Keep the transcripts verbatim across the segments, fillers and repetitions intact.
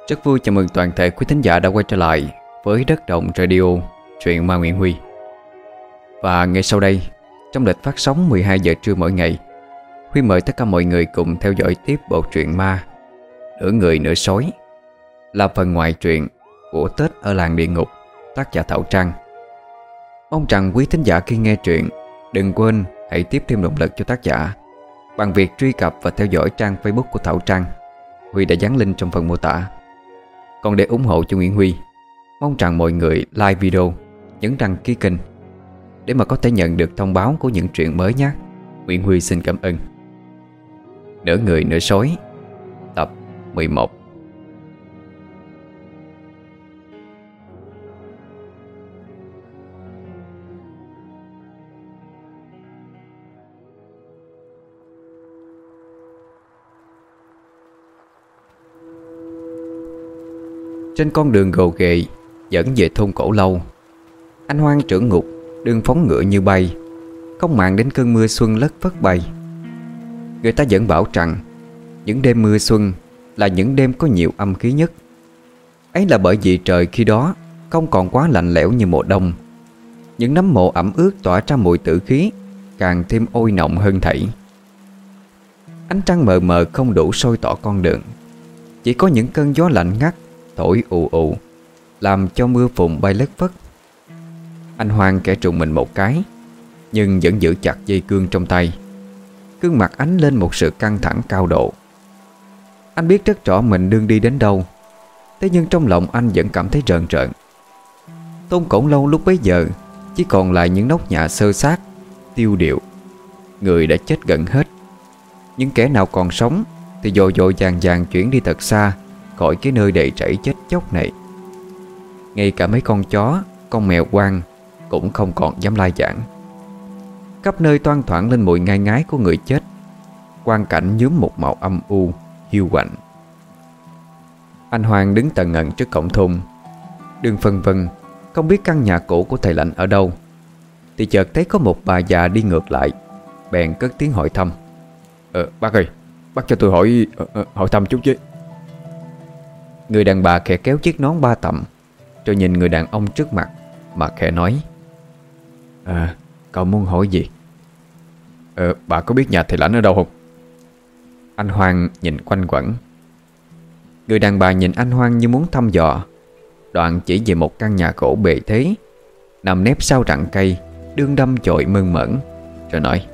Rất vui chào mừng toàn thể quý thính giả đã quay trở lại với Đất Động Radio, truyện ma Nguyễn Huy. Và ngay sau đây, trong lịch phát sóng mười hai giờ trưa mỗi ngày, Huy mời tất cả mọi người cùng theo dõi tiếp bộ truyện ma Nửa Người Nửa Sói, là phần ngoại truyện của Tết ở Làng Địa Ngục, tác giả Thảo Trang. Mong rằng quý thính giả khi nghe truyện đừng quên hãy tiếp thêm động lực cho tác giả bằng việc truy cập và theo dõi trang Facebook của Thảo Trang. Huy đã dán link trong phần mô tả. Còn để ủng hộ cho Nguyễn Huy, mong rằng mọi người like video, nhấn đăng ký kênh để mà có thể nhận được thông báo của những truyện mới nhé. Nguyễn Huy xin cảm ơn. Nửa Người Nửa Sói, tập mười một. Trên con đường gồ ghề dẫn về thôn Cổ Lâu, anh Hoan trưởng ngục đương phóng ngựa như bay, không màng đến cơn mưa xuân lất phất bay. Người ta vẫn bảo rằng những đêm mưa xuân là những đêm có nhiều âm khí nhất. Ấy là bởi vì trời khi đó không còn quá lạnh lẽo như mùa đông. Những nấm mộ ẩm ướt tỏa ra mùi tử khí, càng thêm ôi nồng hơn thảy. Ánh trăng mờ mờ không đủ soi tỏ con đường, chỉ có những cơn gió lạnh ngắt thổi ù ù, làm cho mưa phùn bay lất phất. Anh Hoan kẻ trùng mình một cái, nhưng vẫn giữ chặt dây cương trong tay. Gương mặt ánh lên một sự căng thẳng cao độ. Anh biết rất rõ mình đương đi đến đâu, thế nhưng trong lòng anh vẫn cảm thấy rợn rợn. Thôn Cổ Lâu lúc bấy giờ chỉ còn lại những nóc nhà xơ xác, tiêu điệu. Người đã chết gần hết. Những kẻ nào còn sống thì vội vội vàng vàng chuyển đi thật xa khỏi cái nơi đầy rẫy chết chóc này. Ngay cả mấy con chó, con mèo hoang cũng không còn dám lai vãng. Khắp nơi toan thoảng lên mùi ngai ngái của người chết. Quang cảnh nhuốm một màu âm u, hiu quạnh. Anh Hoàng đứng tần ngần trước cổng thôn, đường phân vân không biết căn nhà cũ của thầy Lạnh ở đâu, thì chợt thấy có một bà già đi ngược lại, bèn cất tiếng hỏi thăm. Ờ bác ơi, bác cho tôi hỏi uh, hỏi thăm chút chứ. Người đàn bà khẽ kéo chiếc nón ba tầm, rồi nhìn người đàn ông trước mặt mà khẽ nói. À, cậu muốn hỏi gì? Ờ, bà có biết nhà thầy Lãnh ở đâu không? Anh Hoan nhìn quanh quẩn. Người đàn bà nhìn anh Hoan như muốn thăm dò, đoạn chỉ về một căn nhà cổ bề thế, nằm nép sau rặng cây, đương đâm chội mơn mởn, rồi nói.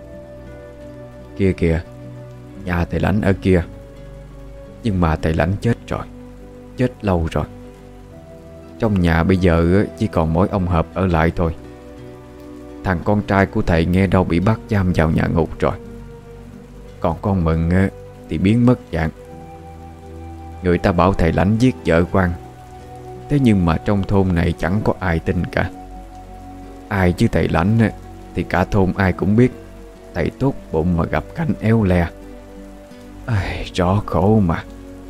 Kia kìa, nhà thầy Lãnh ở kia. Nhưng mà thầy Lãnh chết rồi, chết lâu rồi. Trong nhà bây giờ chỉ còn mỗi ông Hợp ở lại thôi. Thằng con trai của thầy nghe đâu bị bắt giam vào nhà ngục rồi. Còn con Mừng thì biến mất dạng. Người ta bảo thầy Lãnh giết vợ quan, thế nhưng mà trong thôn này chẳng có ai tin cả. Ai chứ thầy Lãnh thì cả thôn ai cũng biết thầy tốt bụng mà gặp cảnh éo le. Ai, rõ khổ mà.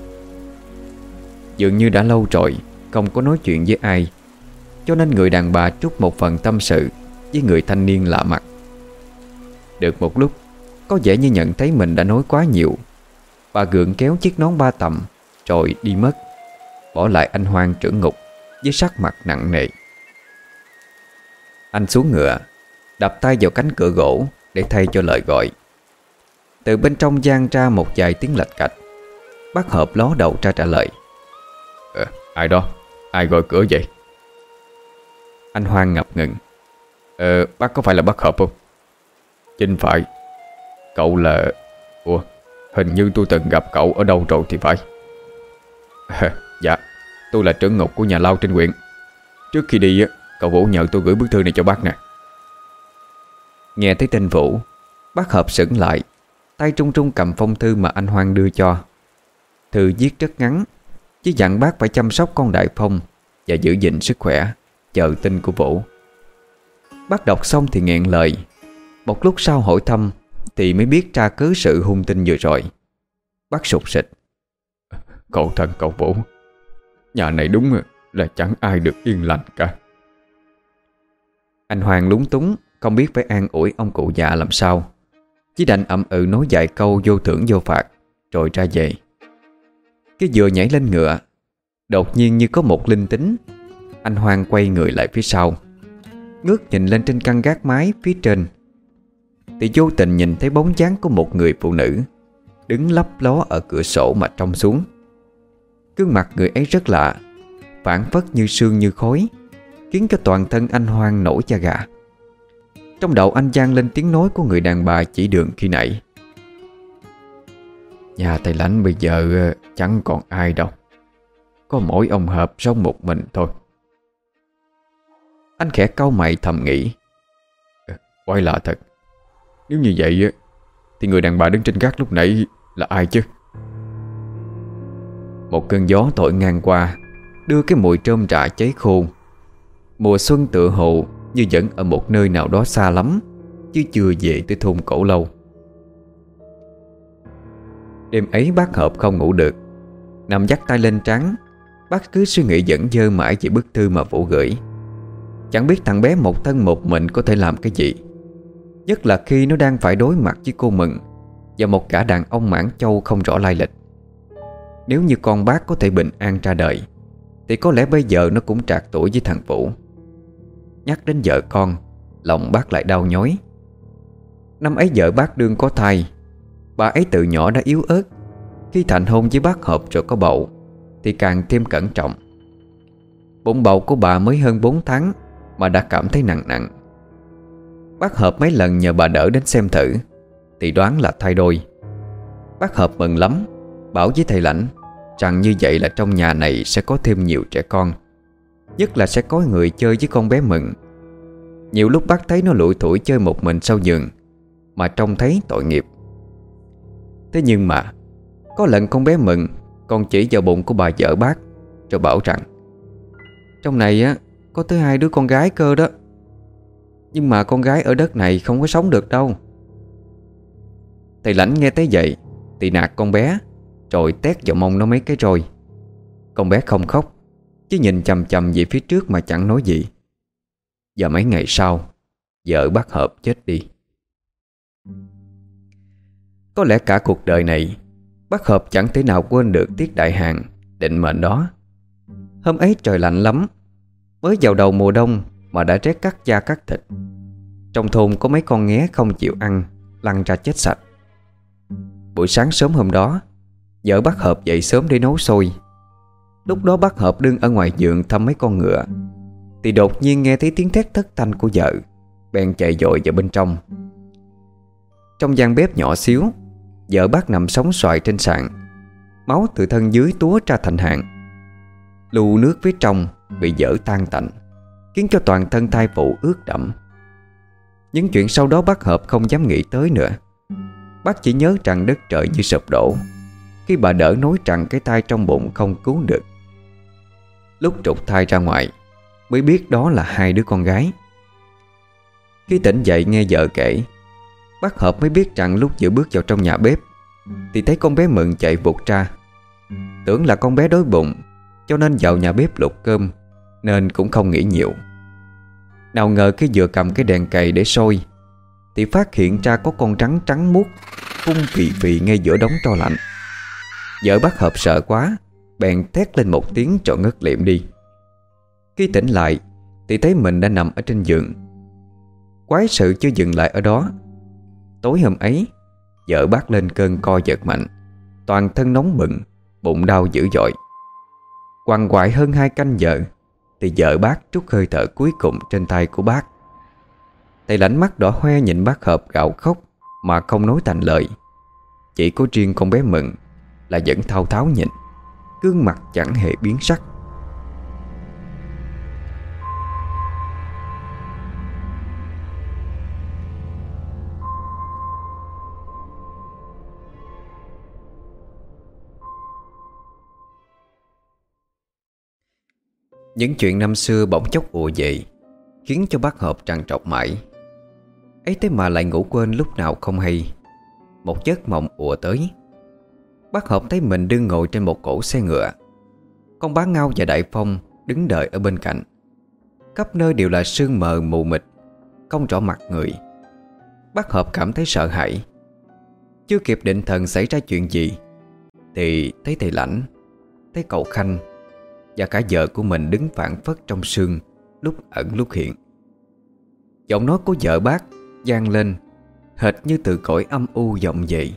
Dường như đã lâu rồi không có nói chuyện với ai, cho nên người đàn bà trút một phần tâm sự với người thanh niên lạ mặt. Được một lúc, có vẻ như nhận thấy mình đã nói quá nhiều, bà gượng kéo chiếc nón ba tầm rồi đi mất, bỏ lại anh Hoan trưởng ngục với sắc mặt nặng nề. Anh xuống ngựa, đập tay vào cánh cửa gỗ để thay cho lời gọi. Từ bên trong vang ra một vài tiếng lạch cạch. Bác Hợp ló đầu ra trả lời. Ờ, ai đó? Ai gọi cửa vậy? Anh Hoan ngập ngừng. Ờ, bác có phải là bác Hợp không? Chính phải. Cậu là... Ủa, hình như tôi từng gặp cậu ở đâu rồi thì phải. À, dạ, tôi là trưởng ngục của nhà lao trên huyện. Trước khi đi, cậu Vũ nhờ tôi gửi bức thư này cho bác nè. Nghe thấy tên Vũ, bác Hợp sững lại, tay trung trung cầm phong thư mà anh Hoan đưa cho. Thư viết rất ngắn, chỉ dặn bác phải chăm sóc con Đại Phong và giữ gìn sức khỏe, chờ tin của Vũ. Bác đọc xong thì nghẹn lời. Một lúc sau hỏi thăm thì mới biết ra cớ sự hung tin vừa rồi. Bác sụt sịt. Cậu thân cậu Vũ, nhà này đúng là chẳng ai được yên lành cả. Anh Hoàng lúng túng, không biết phải an ủi ông cụ già làm sao, chỉ đành ậm ừ nói vài câu vô thưởng vô phạt rồi ra về. Cái vừa nhảy lên ngựa, Đột nhiên như có một linh tính, anh Hoan quay người lại phía sau, ngước nhìn lên trên căn gác mái phía trên, thì vô tình nhìn thấy bóng dáng của một người phụ nữ đứng lấp ló ở cửa sổ mà trông xuống. Gương mặt người ấy rất lạ, phảng phất như sương như khói, khiến cho toàn thân anh Hoan nổi da gà. Trong đầu anh vang lên tiếng nói của người đàn bà chỉ đường khi nãy: "Nhà thầy Lãnh bây giờ chẳng còn ai đâu, có mỗi ông Hợp sống một mình thôi." Anh khẽ cau mày thầm nghĩ: quái lạ thật. Nếu như vậy thì người đàn bà đứng trên gác lúc nãy là ai chứ? Một cơn gió thổi ngang qua, đưa cái mùi trơm rạ cháy khô. Mùa xuân tựa hồ như vẫn ở một nơi nào đó xa lắm, chứ chưa về tới thôn Cổ Lâu. Đêm ấy bác Hợp không ngủ được, nằm dắt tay lên trán. Bác cứ suy nghĩ dẫn dơ mãi về bức thư mà Vũ gửi. Chẳng biết thằng bé một thân một mình có thể làm cái gì, nhất là khi nó đang phải đối mặt với cô Mừng và một gã đàn ông Mãn Châu không rõ lai lịch. Nếu như con bác có thể bình an ra đời, thì có lẽ bây giờ nó cũng trạc tuổi với thằng Vũ. Nhắc đến vợ con, lòng bác lại đau nhói. Năm ấy vợ bác đương có thai. Bà ấy từ nhỏ đã yếu ớt. Khi thành hôn với bác Hợp rồi có bầu thì càng thêm cẩn trọng. Bụng bầu của bà mới hơn bốn tháng mà đã cảm thấy nặng nặng. Bác Hợp mấy lần nhờ bà đỡ đến xem thử thì đoán là thai đôi. Bác Hợp mừng lắm, bảo với thầy Lãnh rằng như vậy là trong nhà này sẽ có thêm nhiều trẻ con, nhất là sẽ có người chơi với con bé Mừng. Nhiều lúc bác thấy nó lủi thủi chơi một mình sau giường mà trông thấy tội nghiệp. Thế nhưng mà có lần con bé Mừng còn chỉ vào bụng của bà vợ bác, rồi bảo rằng trong này á có tới hai đứa con gái cơ đó, nhưng mà con gái ở đất này không có sống được đâu. Thầy Lãnh nghe tới vậy thì nạt con bé, rồi tét vào mông nó mấy cái rồi. Con bé không khóc, chỉ nhìn chằm chằm về phía trước mà chẳng nói gì. Và mấy ngày sau, vợ bác Hợp chết đi. Có lẽ cả cuộc đời này bác Hợp chẳng thể nào quên được tiết đại hạn định mệnh đó. Hôm ấy trời lạnh lắm, mới vào đầu mùa đông mà đã rét cắt da cắt thịt. Trong thôn có mấy con nghé không chịu ăn, lăn ra chết sạch. Buổi sáng sớm hôm đó, vợ bác Hợp dậy sớm để nấu xôi. Lúc đó bác Hợp đứng ở ngoài vườn thăm mấy con ngựa, thì đột nhiên nghe thấy tiếng thét thất thanh của vợ, bèn chạy vội vào bên trong. Trong gian bếp nhỏ xíu, vợ bác nằm sóng xoài trên sàn, máu từ thân dưới túa ra thành hàng. Lu nước phía trong bị vỡ tan tành, khiến cho toàn thân thai phụ ướt đẫm. Những chuyện sau đó bác Hợp không dám nghĩ tới nữa. Bác chỉ nhớ rằng đất trời như sụp đổ khi bà đỡ nói rằng cái thai trong bụng không cứu được. Lúc trục thai ra ngoài mới biết đó là hai đứa con gái. Khi tỉnh dậy nghe vợ kể, bác Hợp mới biết rằng lúc vừa bước vào trong nhà bếp thì thấy con bé Mừng chạy vụt ra. Tưởng là con bé đói bụng cho nên vào nhà bếp luộc cơm, nên cũng không nghĩ nhiều. Nào ngờ khi vừa cầm cái đèn cày để sôi thì phát hiện ra có con rắn trắng muốt phun phì phì ngay giữa đống tro lạnh. Vợ bác Hợp sợ quá, bèn thét lên một tiếng rồi ngất liệm đi. Khi tỉnh lại thì thấy mình đã nằm ở trên giường. Quái sự chưa dừng lại ở đó. Tối hôm ấy, vợ bác lên cơn co giật mạnh, toàn thân nóng bừng, bụng đau dữ dội. Quằn quại hơn hai canh giờ thì vợ bác trút hơi thở cuối cùng trên tay của bác. Thầy Lãnh mắt đỏ hoe nhìn bác Hợp gào khóc mà không nói thành lời. Chỉ có riêng con bé Mừng là vẫn thao tháo nhìn, gương mặt chẳng hề biến sắc. Những chuyện năm xưa bỗng chốc ùa về, khiến cho bác Hợp trằn trọc mãi. Ấy thế mà lại ngủ quên lúc nào không hay. Một giấc mộng ùa tới. Bác Hợp thấy mình đương ngồi trên một cỗ xe ngựa. Con Bá Ngao và Đại Phong đứng đợi ở bên cạnh. Khắp nơi đều là sương mờ mù mịt, không rõ mặt người. Bác Hợp cảm thấy sợ hãi. Chưa kịp định thần xảy ra chuyện gì thì thấy thầy Lãnh, thấy cậu Khanh, và cả vợ của mình đứng phảng phất trong sương, lúc ẩn lúc hiện. Giọng nói của vợ bác vang lên hệt như từ cõi âm u vọng dậy.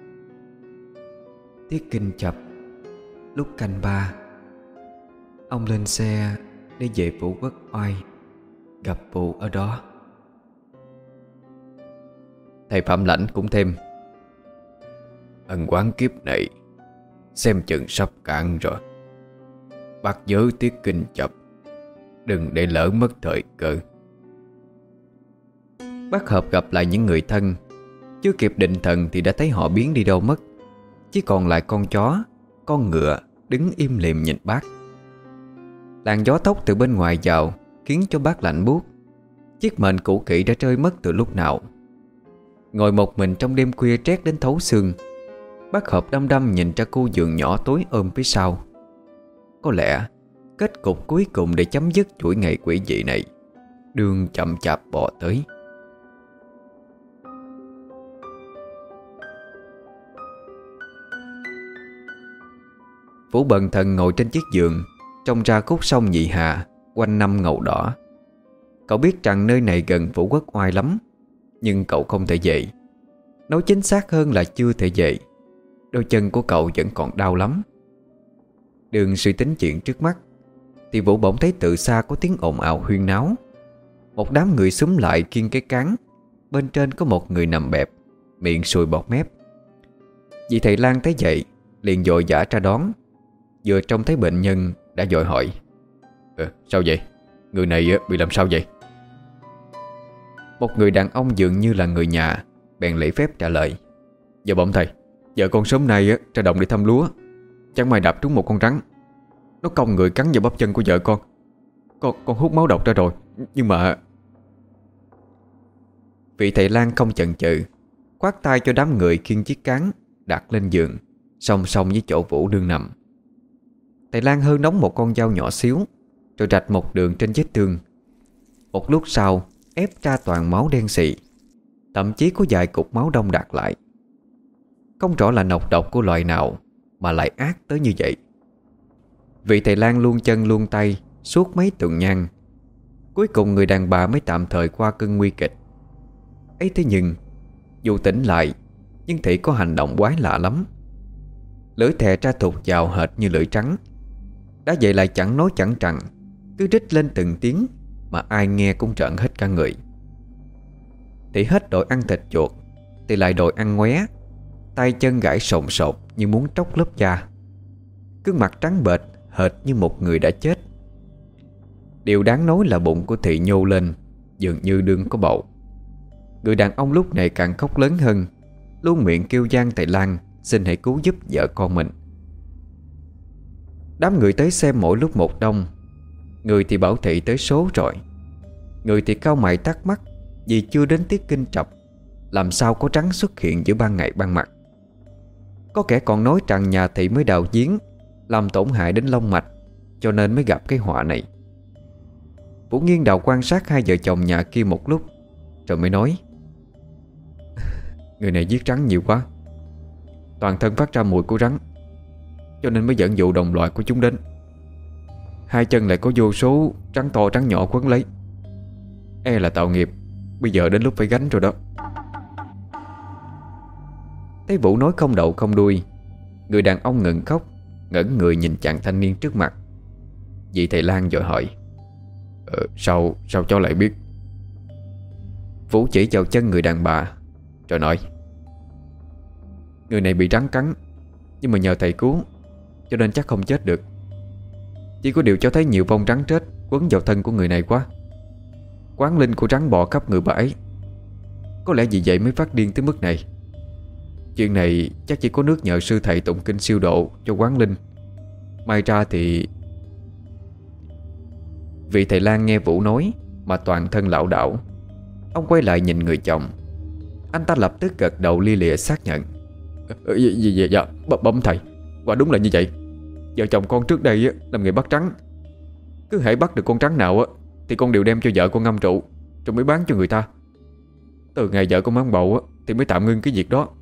Tiết kinh chập, lúc canh ba, ông lên xe để về Phủ Quốc Oai, gặp cụ ở đó. Thầy Phạm Lãnh cũng thêm: ân oán kiếp này xem chừng sắp cạn rồi. Bác nhớ tiết kinh chập, đừng để lỡ mất thời cơ. Bác Hợp gặp lại những người thân, chưa kịp định thần thì đã thấy họ biến đi đâu mất. Chỉ còn lại con chó, con ngựa đứng im lìm nhìn bác. Làn gió thốc từ bên ngoài vào khiến cho bác lạnh buốt. Chiếc mền cũ kỹ đã rơi mất từ lúc nào. Ngồi một mình trong đêm khuya trét đến thấu xương, bác Hợp đăm đăm nhìn ra khu vườn nhỏ tối ôm phía sau. Có lẽ kết cục cuối cùng để chấm dứt chuỗi ngày quỷ dị này đương chậm chạp bò tới. Vũ Bần Thần ngồi trên chiếc giường, trông ra khúc sông Nhị Hà quanh năm ngầu đỏ. Cậu biết rằng nơi này gần Phủ Quốc Oai lắm, nhưng cậu không thể về. Nói chính xác hơn là chưa thể về. Đôi chân của cậu vẫn còn đau lắm. Đường suy tính chuyện trước mắt thì Vũ bỗng thấy từ xa có tiếng ồn ào huyên náo. Một đám người xúm lại kiêng cái cán. Bên trên có một người nằm bẹp, miệng sùi bọt mép. Vì thầy Lan thấy vậy liền vội vã ra đón. Vừa trông thấy bệnh nhân đã vội hỏi: ờ, sao vậy? Người này bị làm sao vậy? Một người đàn ông dường như là người nhà bèn lễ phép trả lời: dạ bẩm thầy, vợ con sớm nay ra đồng để thăm lúa, chẳng may đạp trúng một con rắn. Nó cong người cắn vào bắp chân của vợ con. Con con hút máu độc ra rồi, nhưng mà... Vị thầy Lan không chần chừ, khoát tay cho đám người khiêng chiếc cán đặt lên giường song song với chỗ Vũ đương nằm. Thầy Lan hơi nóng một con dao nhỏ xíu, rồi rạch một đường trên vết thương. Một lúc sau ép ra toàn máu đen xì, thậm chí có vài cục máu đông đặc lại. Không rõ là nọc độc của loại nào mà lại ác tới như vậy. Vị thầy Lan luôn chân luôn tay suốt mấy tuần nhang. Cuối cùng người đàn bà mới tạm thời qua cơn nguy kịch. Ấy thế nhưng dù tỉnh lại, nhưng thị có hành động quái lạ lắm. Lưỡi thè ra thụt vào hệt như lưỡi trắng. Đã vậy lại chẳng nói chẳng rằng, cứ rít lên từng tiếng mà ai nghe cũng trợn hết cả người. Thị hết đội ăn thịt chuột thì lại đội ăn ngoé, tay chân gãi sồn sột như muốn tróc lớp da. Gương mặt trắng bệch hệt như một người đã chết. Điều đáng nói là bụng của thị nhô lên, dường như đương có bầu. Người đàn ông lúc này càng khóc lớn hơn, luôn miệng kêu van thầy Lan xin hãy cứu giúp vợ con mình. Đám người tới xem mỗi lúc một đông. Người thì bảo thị tới số rồi, người thì cau mày thắc mắc vì chưa đến tiết kinh trập, làm sao có rắn xuất hiện giữa ban ngày ban mặt. Có kẻ còn nói rằng nhà thị mới đào giếng làm tổn hại đến long mạch, cho nên mới gặp cái họa này. Vũ nghiêng đầu quan sát hai vợ chồng nhà kia một lúc, rồi mới nói: người này giết rắn nhiều quá, toàn thân phát ra mùi của rắn, cho nên mới dẫn dụ đồng loại của chúng đến. Hai chân lại có vô số rắn to rắn nhỏ quấn lấy. E là tạo nghiệp, bây giờ đến lúc phải gánh rồi đó. Thấy Vũ nói không đậu không đuôi, người đàn ông ngừng khóc, ngẩn người nhìn chàng thanh niên trước mặt. Vị thầy Lan vội hỏi: ờ, Sao sao cháu lại biết? Vũ chỉ vào chân người đàn bà rồi nói: người này bị rắn cắn, nhưng mà nhờ thầy cứu, cho nên chắc không chết được. Chỉ có điều cháu thấy nhiều vong rắn chết quấn vào thân của người này quá. Quán linh của rắn bò khắp người bà ấy. Có lẽ vì vậy mới phát điên tới mức này. Chuyện này chắc chỉ có nước nhờ sư thầy tụng kinh siêu độ cho quán linh. May ra thì... Vị thầy Lan nghe Vũ nói mà toàn thân lảo đảo. Ông quay lại nhìn người chồng. Anh ta lập tức gật đầu lia lịa xác nhận: ờ, dạ, dạ, dạ, bẩm thầy, quả đúng là như vậy. Vợ chồng con trước đây làm nghề bắt rắn. Cứ hễ bắt được con rắn nào thì con đều đem cho vợ con ngâm rượu, rồi mới bán cho người ta. Từ ngày vợ con mang bầu thì mới tạm ngưng cái việc đó.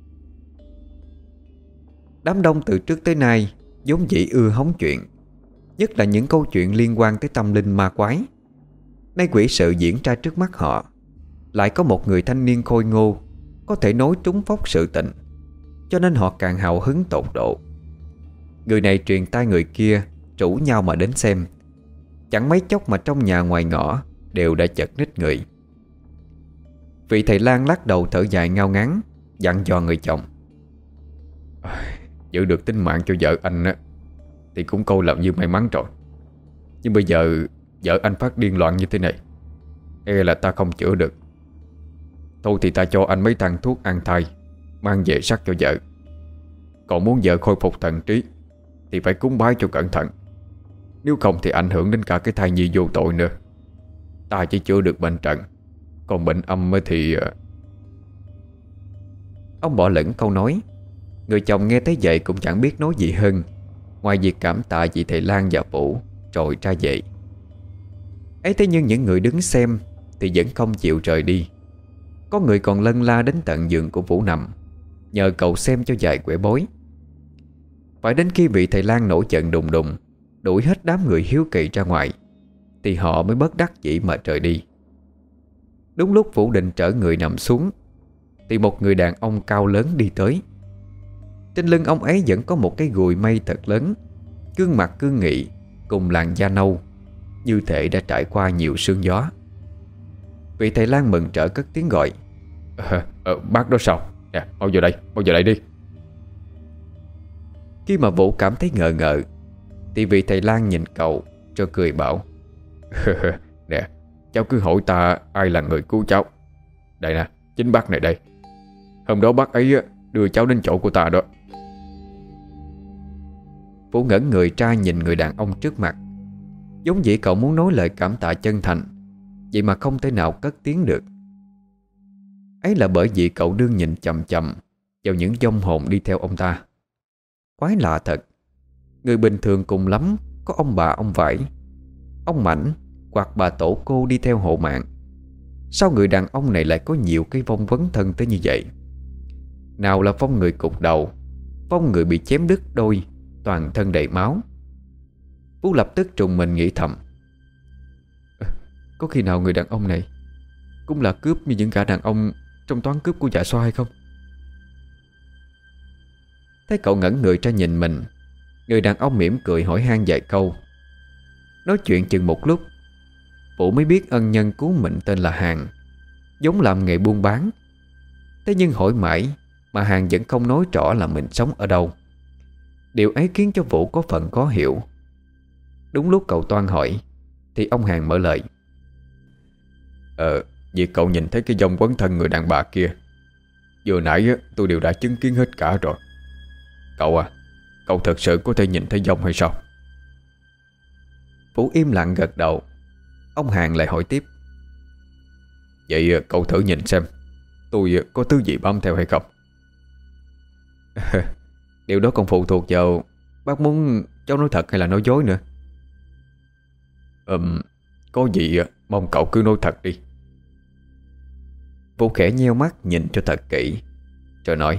Đám đông từ trước tới nay vốn dĩ ưa hóng chuyện, Nhất là những câu chuyện liên quan tới tâm linh ma quái. Nay quỷ sự diễn ra trước mắt họ, lại có một người thanh niên khôi ngô có thể nói trúng phóc sự tình, cho nên họ càng hào hứng tột độ. Người này truyền tai người kia, rủ nhau mà đến xem. Chẳng mấy chốc mà trong nhà ngoài ngõ đều đã chật ních người. Vị thầy lang lắc đầu thở dài ngao ngán, dặn dò người chồng: giữ được tính mạng cho vợ anh á thì cũng câu làm như may mắn rồi. Nhưng bây giờ vợ anh phát điên loạn như thế này, e là ta không chữa được. Thôi thì ta cho anh mấy thang thuốc an thai, mang về sắc cho vợ. Còn muốn vợ khôi phục thần trí thì phải cúng bái cho cẩn thận, nếu không thì ảnh hưởng đến cả cái thai nhi vô tội nữa. Ta chỉ chữa được bệnh trần, còn bệnh âm thì... Ông bỏ lửng câu nói. Người chồng nghe thấy vậy cũng chẳng biết nói gì hơn, ngoài việc cảm tạ vị thầy lang và Vũ rồi ra về. Ấy thế nhưng những người đứng xem thì vẫn không chịu rời đi. Có người còn lân la đến tận giường của Vũ nằm, nhờ cậu xem cho vài quẻ bói. Phải đến khi vị thầy lang nổi giận đùng đùng, đuổi hết đám người hiếu kỳ ra ngoài, thì họ mới bất đắc dĩ mà rời đi. Đúng lúc Vũ định trở người nằm xuống, thì một người đàn ông cao lớn đi tới. Trên lưng ông ấy vẫn có một cái gùi mây thật lớn, gương mặt cương nghị cùng làn da nâu, như thể đã trải qua nhiều sương gió. Vị thầy lang mừng rỡ cất tiếng gọi: à, à, Bác đó sao? Nè, mau vào đây, mau vào đây đi. Khi mà Vũ cảm thấy ngờ ngợ, thì vị thầy lang nhìn cậu cho cười bảo: Nè, cháu cứ hỏi ta ai là người cứu cháu. Đây nè, chính bác này đây. Hôm đó bác ấy đưa cháu đến chỗ của ta đó. Vũ ngẩn người ra nhìn người đàn ông trước mặt. Giống dĩ cậu muốn nói lời cảm tạ chân thành, vậy mà không thể nào cất tiếng được. Ấy là bởi vì cậu đương nhìn chậm chậm vào những vong hồn đi theo ông ta. Quái lạ thật. Người bình thường cùng lắm có ông bà ông Vải, ông Mảnh hoặc bà tổ cô đi theo hộ mạng. Sao người đàn ông này lại có nhiều cái vong vấn thân tới như vậy? Nào là vong người cụt đầu, vong người bị chém đứt đôi, toàn thân đầy máu. Vũ lập tức trùng mình nghĩ thầm: có khi nào người đàn ông này cũng là cướp như những gã đàn ông trong toán cướp của Dạ Xoa hay không? Thấy cậu ngẩn người ra nhìn mình, người đàn ông mỉm cười hỏi han vài câu. Nói chuyện chừng một lúc, Vũ mới biết ân nhân cứu mình tên là Hàn, giống làm nghề buôn bán. Thế nhưng hỏi mãi mà Hàn vẫn không nói rõ là mình sống ở đâu. Điều ấy khiến cho Vũ có phần khó hiểu. Đúng lúc cậu toan hỏi thì ông Hàn mở lời: Ờ, việc cậu nhìn thấy cái vong quấn thân người đàn bà kia, vừa nãy tôi đều đã chứng kiến hết cả rồi. Cậu à, cậu thật sự có thể nhìn thấy vong hay sao? Vũ im lặng gật đầu. Ông Hàn lại hỏi tiếp: Vậy cậu thử nhìn xem tôi có thứ gì bám theo hay không? Điều đó còn phụ thuộc vào bác muốn cháu nói thật hay là nói dối nữa. Ừm, có gì mong cậu cứ nói thật đi. Vũ khẽ nheo mắt nhìn cho thật kỹ rồi nói: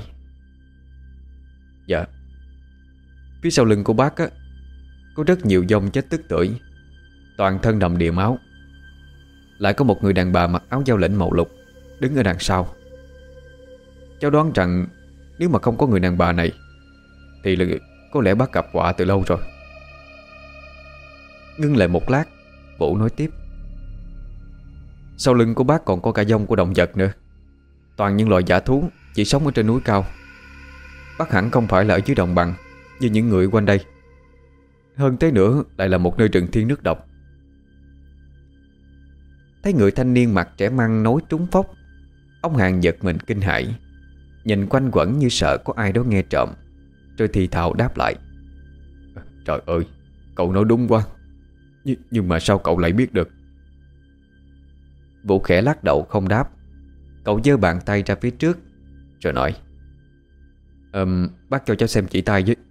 Dạ, phía sau lưng của bác á, có rất nhiều vong chết tức tưởi, toàn thân đầm đìa máu. Lại có một người đàn bà mặc áo giao lĩnh màu lục đứng ở đằng sau. Cháu đoán rằng nếu mà không có người đàn bà này thì là có lẽ bác gặp họa từ lâu rồi. Ngưng lại một lát, Vũ nói tiếp: Sau lưng của bác còn có cả vong của động vật nữa, toàn những loài dã thú chỉ sống ở trên núi cao. Bác hẳn không phải là ở dưới đồng bằng như những người quanh đây. Hơn thế nữa lại là một nơi rừng thiên nước độc. Thấy người thanh niên mặt trẻ măng nói trúng phóc, ông Hàn giật mình kinh hãi, nhìn quanh quẩn như sợ có ai đó nghe trộm, rồi thì thào đáp lại: Trời ơi, cậu nói đúng quá. Nh Nhưng mà sao cậu lại biết được? Vũ khẽ lắc đầu không đáp. Cậu giơ bàn tay ra phía trước rồi nói: Ừm, bác cho cháu xem chỉ tay với.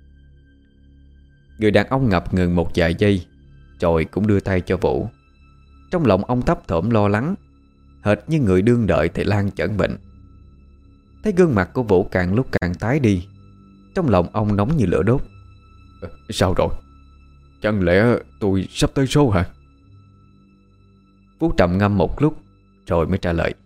Người đàn ông ngập ngừng một vài giây rồi cũng đưa tay cho Vũ. Trong lòng ông thấp thỏm lo lắng, hệt như người đương đợi thầy lang chẩn bệnh. Thấy gương mặt của Vũ càng lúc càng tái đi, trong lòng ông nóng như lửa đốt. Sao rồi? Chẳng lẽ tôi sắp tới số hả? Phú trầm ngâm một lúc rồi mới trả lời.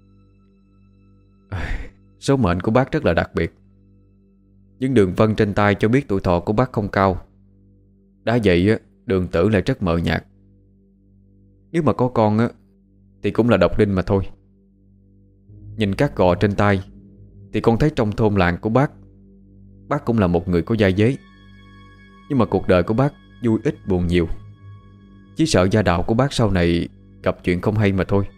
Số mệnh của bác rất là đặc biệt. Những đường vân trên tay cho biết tuổi thọ của bác không cao. Đã vậy đường tử lại rất mờ nhạt. Nếu mà có con á thì cũng là độc đinh mà thôi. Nhìn các gò trên tay thì con thấy trong thôn làng của bác, bác cũng là một người có gia giới. Nhưng mà cuộc đời của bác vui ít buồn nhiều. Chỉ sợ gia đạo của bác sau này gặp chuyện không hay mà thôi.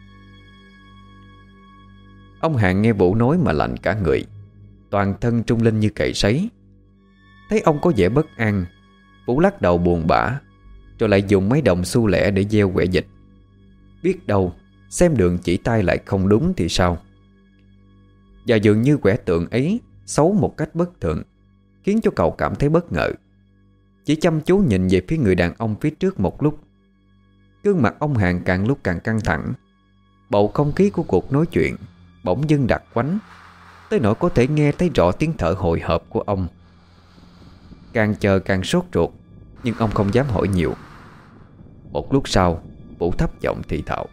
Ông Hạng nghe Vũ nói mà lạnh cả người, toàn thân trung linh như cày sấy. Thấy ông có vẻ bất an, Vũ lắc đầu buồn bã, rồi lại dùng mấy đồng xu lẻ để gieo quẻ dịch. Biết đâu xem đường chỉ tay lại không đúng thì sao. Và dường như quẻ tượng ấy xấu một cách bất thường, khiến cho cậu cảm thấy bất ngờ. Chỉ chăm chú nhìn về phía người đàn ông phía trước một lúc. Gương mặt ông Hạng càng lúc càng căng thẳng. Bầu không khí của cuộc nói chuyện bỗng dưng đặc quánh, tới nỗi có thể nghe thấy rõ tiếng thở hồi hộp của ông. Càng chờ càng sốt ruột, nhưng ông không dám hỏi nhiều. Một lúc sau, Vũ thấp giọng thì thào: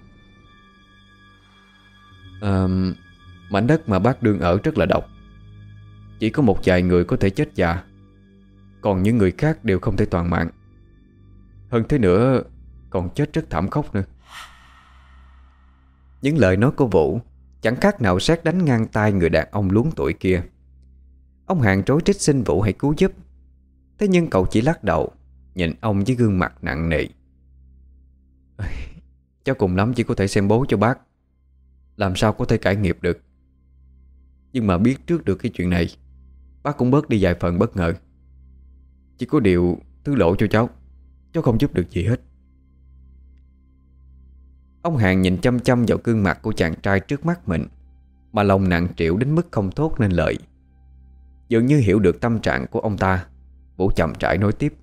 à, Mảnh đất mà bác đương ở rất là độc. Chỉ có một vài người có thể chết già, còn những người khác đều không thể toàn mạng. Hơn thế nữa, còn chết rất thảm khốc nữa. Những lời nói của Vũ chẳng khác nào sét đánh ngang tai người đàn ông luống tuổi kia. Ông Hạng rối rít xin Vũ hãy cứu giúp. Thế nhưng cậu chỉ lắc đầu, nhìn ông với gương mặt nặng nề. Cháu cùng lắm chỉ có thể xem bố cho bác, làm sao có thể cải nghiệp được. Nhưng mà biết trước được cái chuyện này, bác cũng bớt đi vài phần bất ngờ. Chỉ có điều thứ lỗi cho cháu, cháu không giúp được gì hết. Ông Hạng nhìn chăm chăm vào gương mặt của chàng trai trước mắt mình, mà lòng nặng trĩu đến mức không thốt nên lời. Dường như hiểu được tâm trạng của ông ta, Vũ chậm rãi nói tiếp: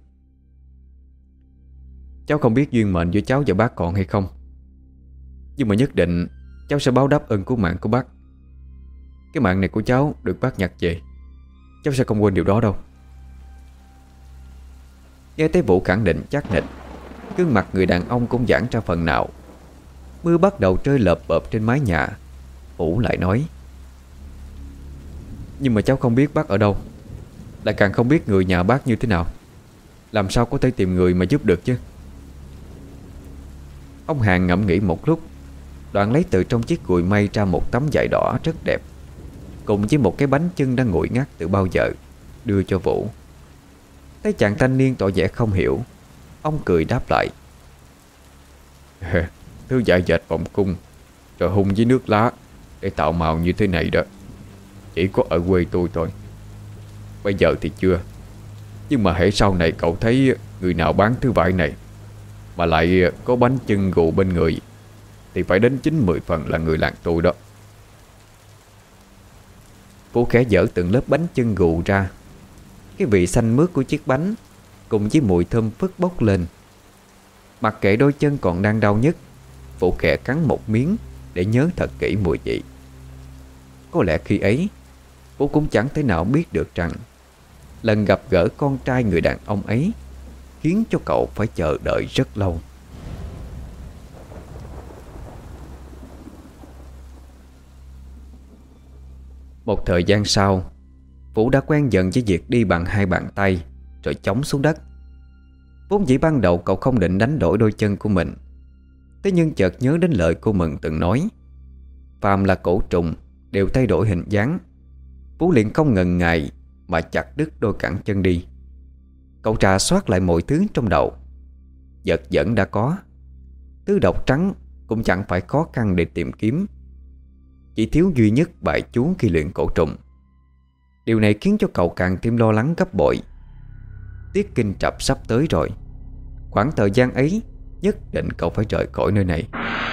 Cháu không biết duyên mệnh giữa cháu và bác còn hay không, nhưng mà nhất định cháu sẽ báo đáp ơn cứu mạng của bác. Cái mạng này của cháu được bác nhặt về, cháu sẽ không quên điều đó đâu. Nghe thấy Vũ khẳng định chắc nịch, gương mặt người đàn ông cũng giãn ra phần nào. Mưa bắt đầu rơi lợp bợp trên mái nhà. Vũ lại nói: Nhưng mà cháu không biết bác ở đâu, lại càng không biết người nhà bác như thế nào, làm sao có thể tìm người mà giúp được chứ. Ông Hạng ngẫm nghĩ một lúc, đoạn lấy từ trong chiếc gùi mây ra một tấm vải đỏ rất đẹp, cùng với một cái bánh chưng đang nguội ngắt từ bao giờ, đưa cho Vũ. Thấy chàng thanh niên tỏ vẻ không hiểu, ông cười đáp lại: Thứ dạ dệt vòng cung rồi hung với nước lá để tạo màu như thế này đó, chỉ có ở quê tôi thôi. Bây giờ thì chưa, nhưng mà hễ sau này cậu thấy người nào bán thứ vải này mà lại có bánh chưng gù bên người thì phải đến chín mười phần là người làng tôi đó. Vũ khẽ dỡ từng lớp bánh chưng gù ra. Cái vị xanh mướt của chiếc bánh cùng với mùi thơm phức bốc lên. Mặc kệ đôi chân còn đang đau nhức, Vũ khẽ cắn một miếng để nhớ thật kỹ mùi vị. Có lẽ khi ấy Vũ cũng chẳng thể nào biết được rằng lần gặp gỡ con trai người đàn ông ấy khiến cho cậu phải chờ đợi rất lâu. Một thời gian sau, Vũ đã quen dần với việc đi bằng hai bàn tay rồi chống xuống đất. Vốn dĩ ban đầu cậu không định đánh đổi đôi chân của mình, thế nhưng chợt nhớ đến lời cô Mận từng nói: phàm là cổ trùng đều thay đổi hình dáng. Vũ liền không ngần ngại mà chặt đứt đôi cẳng chân đi. Cậu trà soát lại mọi thứ trong đầu. Vật dẫn đã có, thứ độc trắng cũng chẳng phải khó khăn để tìm kiếm. Chỉ thiếu duy nhất bài chú khi luyện cổ trùng. Điều này khiến cho cậu càng thêm lo lắng gấp bội. Tiết kinh trập sắp tới rồi, khoảng thời gian ấy nhất định cậu phải rời khỏi nơi này.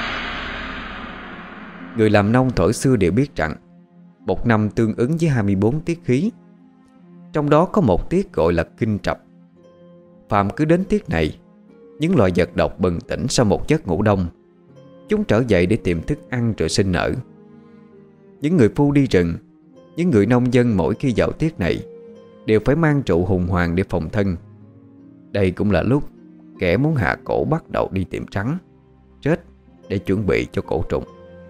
Người làm nông thuở xưa đều biết rằng một năm tương ứng với hai mươi bốn tiết khí, trong đó có một tiết gọi là kinh trập. Phàm cứ đến tiết này, những loài vật độc bừng tỉnh sau một giấc ngủ đông, chúng trở dậy để tìm thức ăn rồi sinh nở. Những người phu đi rừng, những người nông dân mỗi khi vào tiết này đều phải mang rượu hùng hoàng để phòng thân. Đây cũng là lúc kẻ muốn hạ cổ bắt đầu đi tìm trắng chết để chuẩn bị cho cổ trùng.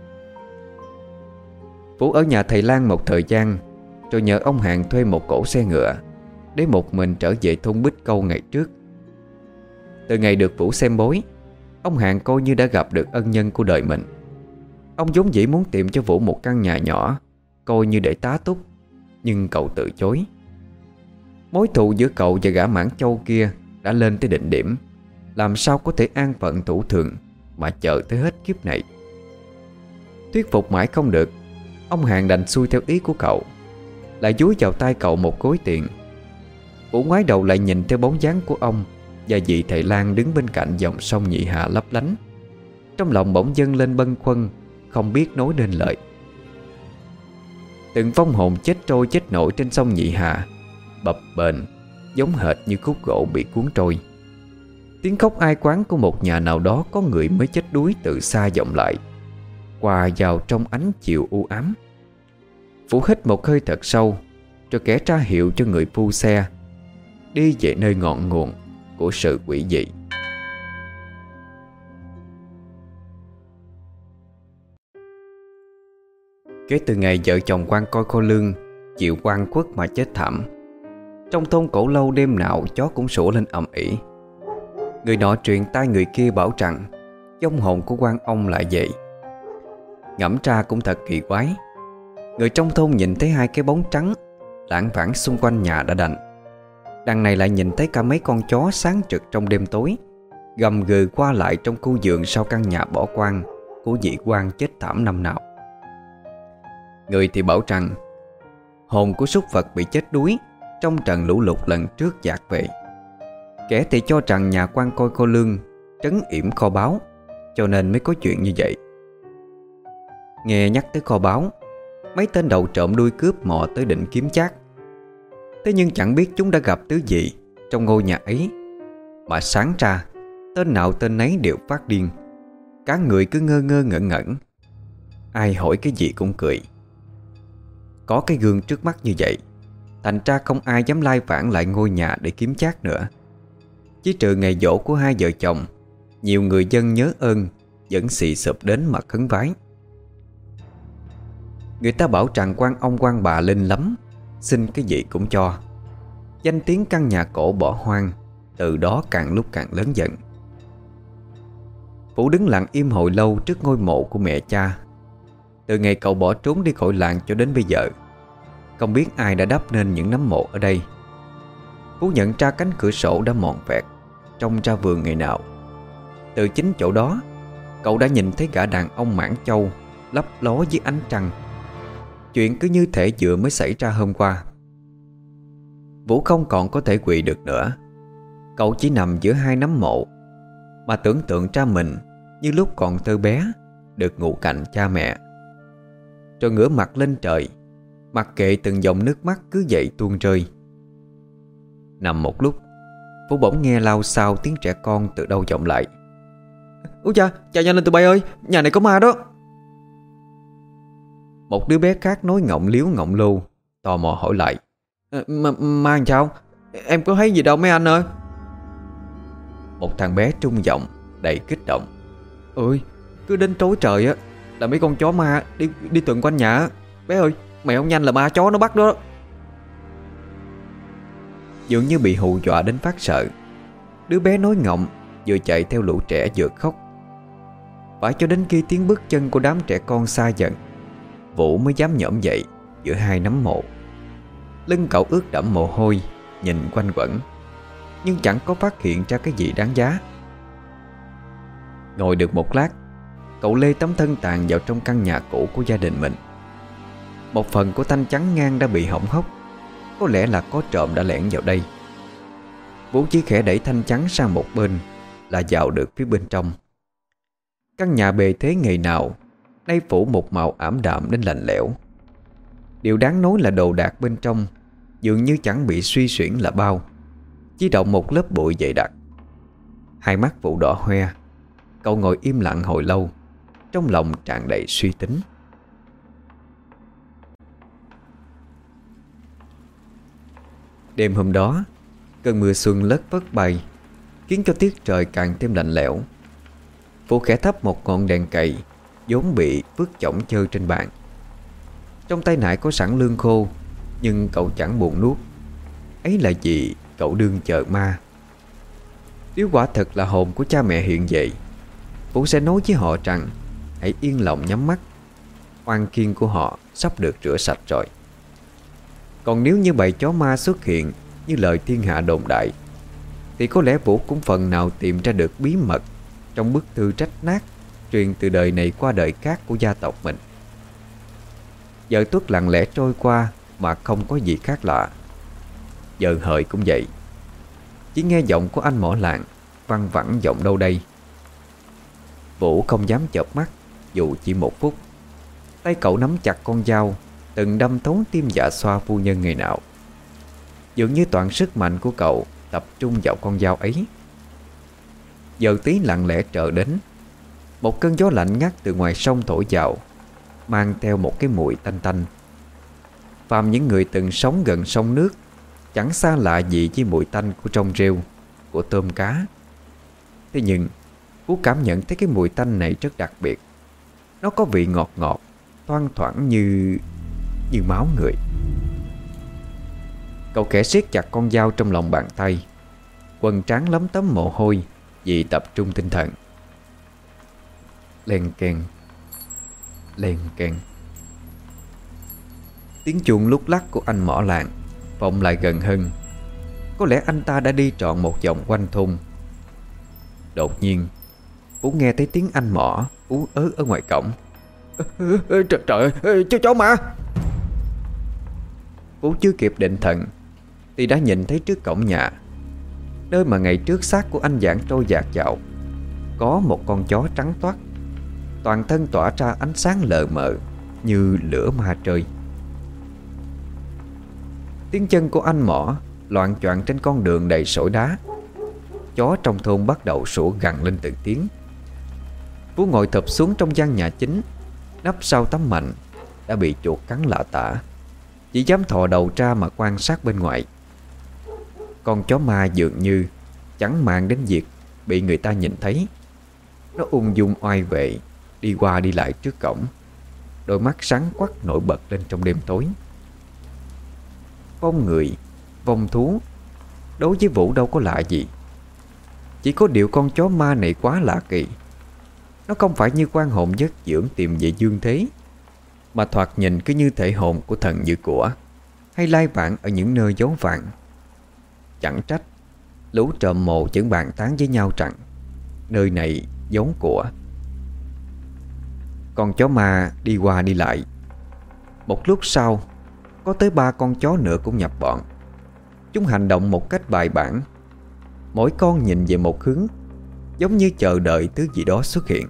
Vũ ở nhà thầy Lan một thời gian, rồi nhờ ông Hạng thuê một cỗ xe ngựa để một mình trở về thôn Bích Câu ngày trước. Từ ngày được Vũ xem bói, ông Hạng coi như đã gặp được ân nhân của đời mình. Ông vốn dĩ muốn tìm cho Vũ một căn nhà nhỏ, coi như để tá túc, nhưng cậu từ chối. Mối thù giữa cậu và gã Mãn Châu kia đã lên tới đỉnh điểm, làm sao có thể an phận thủ thường mà chờ tới hết kiếp này. Thuyết phục mãi không được, ông Hạng đành xuôi theo ý của cậu, lại dúi vào tay cậu một khối tiền. Vũ ngoái đầu lại nhìn theo bóng dáng của ông và vị thầy Lan đứng bên cạnh dòng sông Nhị Hà lấp lánh. Trong lòng bỗng dâng lên bâng khuâng, không biết nói nên lời. Từng vong hồn chết trôi chết nổi trên sông Nhị Hà bập bềnh giống hệt như khúc gỗ bị cuốn trôi. Tiếng khóc ai quán của một nhà nào đó có người mới chết đuối từ xa vọng lại, hòa vào trong ánh chiều u ám. Vũ hít một hơi thật sâu, rồi kẻ tra hiệu cho người phu xe đi về nơi ngọn nguồn của sự quỷ dị. Kể từ ngày vợ chồng quan Coi Khô Lương chịu oan khuất mà chết thảm, trong thôn Cổ Lâu đêm nào chó cũng sủa lên ầm ĩ. Người nọ truyền tai người kia bảo rằng vong hồn của quan ông lại vậy. Ngẫm ra cũng thật kỳ quái. Người trong thôn nhìn thấy hai cái bóng trắng lảng vảng xung quanh nhà đã đành, đằng này lại nhìn thấy cả mấy con chó sáng trực trong đêm tối gầm gừ qua lại trong khu vườn sau căn nhà bỏ hoang của vị quan chết thảm năm nào. Người thì bảo rằng hồn của súc vật bị chết đuối trong trận lũ lụt lần trước dạt về. Kẻ thì cho rằng nhà quan Coi Khô Lương trấn yểm kho báu, cho nên mới có chuyện như vậy. Nghe nhắc tới kho báu, mấy tên đầu trộm đuôi cướp mò tới định kiếm chác. Thế nhưng chẳng biết chúng đã gặp thứ gì trong ngôi nhà ấy, mà sáng ra tên nào tên nấy đều phát điên. Cả người cứ ngơ ngơ ngẩn ngẩn, ai hỏi cái gì cũng cười. Có cái gương trước mắt như vậy, thành ra không ai dám lai vãng lại ngôi nhà để kiếm chác nữa. Chỉ trừ ngày giỗ của hai vợ chồng, nhiều người dân nhớ ơn vẫn xì sụp đến mà khấn vái. Người ta bảo rằng quan ông quan bà linh lắm, xin cái gì cũng cho. Danh tiếng căn nhà cổ bỏ hoang từ đó càng lúc càng lớn dần. Vũ đứng lặng im hồi lâu trước ngôi mộ của mẹ cha. Từ ngày cậu bỏ trốn đi khỏi làng cho đến bây giờ, không biết ai đã đắp nên những nấm mộ ở đây. Vũ nhận ra cánh cửa sổ đã mòn vẹt trông ra vườn ngày nào. Từ chính chỗ đó, cậu đã nhìn thấy gã đàn ông Mãn Châu lấp ló dưới ánh trăng. Chuyện cứ như thể vừa mới xảy ra hôm qua. Vũ không còn có thể quỳ được nữa. Cậu chỉ nằm giữa hai nấm mộ mà tưởng tượng ra mình như lúc còn thơ bé, được ngủ cạnh cha mẹ. Rồi ngửa mặt lên trời, mặc kệ từng dòng nước mắt cứ vậy tuôn rơi. Nằm một lúc, Vũ bỗng nghe lao xao tiếng trẻ con từ đâu vọng lại. Úi cha, chạy nhanh lên tụi bay ơi, nhà này có ma đó. Một đứa bé khác nói ngọng liếu ngọng lù, tò mò hỏi lại. Ma, ma làm sao? Em có thấy gì đâu mấy anh ơi. Một thằng bé trung giọng đầy kích động. Ôi, cứ đến tối trời á là mấy con chó ma đi đi tuần quanh nhà. Bé ơi, mẹ không nhanh là ma chó nó bắt đó. Dường như bị hù dọa đến phát sợ, đứa bé nói ngọng vừa chạy theo lũ trẻ vừa khóc. Phải cho đến khi tiếng bước chân của đám trẻ con xa dần, Vũ mới dám nhổm dậy giữa hai nấm mộ. Lưng cậu ướt đẫm mồ hôi, nhìn quanh quẩn, nhưng chẳng có phát hiện ra cái gì đáng giá. Ngồi được một lát, cậu lê tấm thân tàn vào trong căn nhà cũ của gia đình mình. Một phần của thanh chắn ngang đã bị hỏng hóc, có lẽ là có trộm đã lẻn vào đây. Vũ chỉ khẽ đẩy thanh chắn sang một bên là vào được phía bên trong. Căn nhà bề thế ngày nào nay phủ một màu ảm đạm đến lạnh lẽo. Điều đáng nói là đồ đạc bên trong dường như chẳng bị suy xuyển là bao, chỉ động một lớp bụi dày đặc. Hai mắt Vũ đỏ hoe. Cậu ngồi im lặng hồi lâu, trong lòng tràn đầy suy tính. Đêm hôm đó, Cơn mưa xuân lất phất bay, khiến cho tiết trời càng thêm lạnh lẽo. Vũ khẽ thắp một ngọn đèn cầy vốn bị vứt chỏng chơ trên bàn. Trong tay nải có sẵn lương khô, nhưng cậu chẳng buồn nuốt. Ấy là gì cậu đương chờ ma. Nếu quả thật là hồn của cha mẹ hiện vậy, Vũ sẽ nói với họ rằng hãy yên lòng nhắm mắt, oan khiên của họ sắp được rửa sạch rồi. Còn nếu như bầy chó ma xuất hiện như lời thiên hạ đồn đại, thì có lẽ Vũ cũng phần nào tìm ra được bí mật trong bức thư trách nát truyền từ đời này qua đời khác của gia tộc mình. Giờ tuất lặng lẽ trôi qua mà không có gì khác lạ. Giờ hợi cũng vậy. Chỉ nghe giọng của anh mỏ làng văng vẳng giọng đâu đây. Vũ không dám chợp mắt dù chỉ một phút. Tay cậu nắm chặt con dao từng đâm thấu tim dạ xoa phu nhân ngày nào. Dường như toàn sức mạnh của cậu tập trung vào con dao ấy. Giờ tí lặng lẽ trở đến. Một cơn gió lạnh ngắt từ ngoài sông thổi vào, mang theo một cái mùi tanh tanh. Phàm những người từng sống gần sông nước chẳng xa lạ gì với mùi tanh của trong rêu, của tôm cá. Thế nhưng Phú cảm nhận thấy cái mùi tanh này rất đặc biệt. Nó có vị ngọt ngọt, thoang thoảng như như máu người. Cậu khẽ siết chặt con dao trong lòng bàn tay, quần trán lấm tấm mồ hôi vì tập trung tinh thần. Len keng, len keng. Tiếng chuông lúc lắc của anh mỏ làng vọng lại gần hơn. Có lẽ anh ta đã đi trọn một vòng quanh thôn. Đột nhiên Vũ nghe thấy tiếng anh mỏ ú ớ ở ngoài cổng. Trời trời ơi, cho chó ma. Vũ chưa kịp định thần thì đã nhìn thấy trước cổng nhà, nơi mà ngày trước xác của anh Giảng trôi dạt vào, có một con chó trắng toát, toàn thân tỏa ra ánh sáng lờ mờ như lửa ma trời. Tiếng chân của anh mỏ loạng choạng trên con đường đầy sỏi đá. Chó trong thôn bắt đầu sủa gằn lên từng tiếng. Vũ ngồi thụp xuống trong gian nhà chính, nấp sau tấm mành đã bị chuột cắn lạ tả, chỉ dám thò đầu ra mà quan sát bên ngoài. Con chó ma dường như chẳng màng đến việc bị người ta nhìn thấy. Nó ung dung oai vệ đi qua đi lại trước cổng, đôi mắt sáng quắc nổi bật lên trong đêm tối. Vong người, vong thú đối với Vũ đâu có lạ gì. Chỉ có điều con chó ma này quá lạ kỳ. Nó không phải như quan hồn giấc dưỡng tìm về dương thế, mà thoạt nhìn cứ như thể hồn của thần dữ của, hay lai vãng ở những nơi giấu vàng. Chẳng trách lũ trộm mộ vẫn bàn tán với nhau rằng nơi này giấu của. Con chó ma đi qua đi lại. Một lúc sau, có tới ba con chó nữa cũng nhập bọn. Chúng hành động một cách bài bản, mỗi con nhìn về một hướng, giống như chờ đợi thứ gì đó xuất hiện.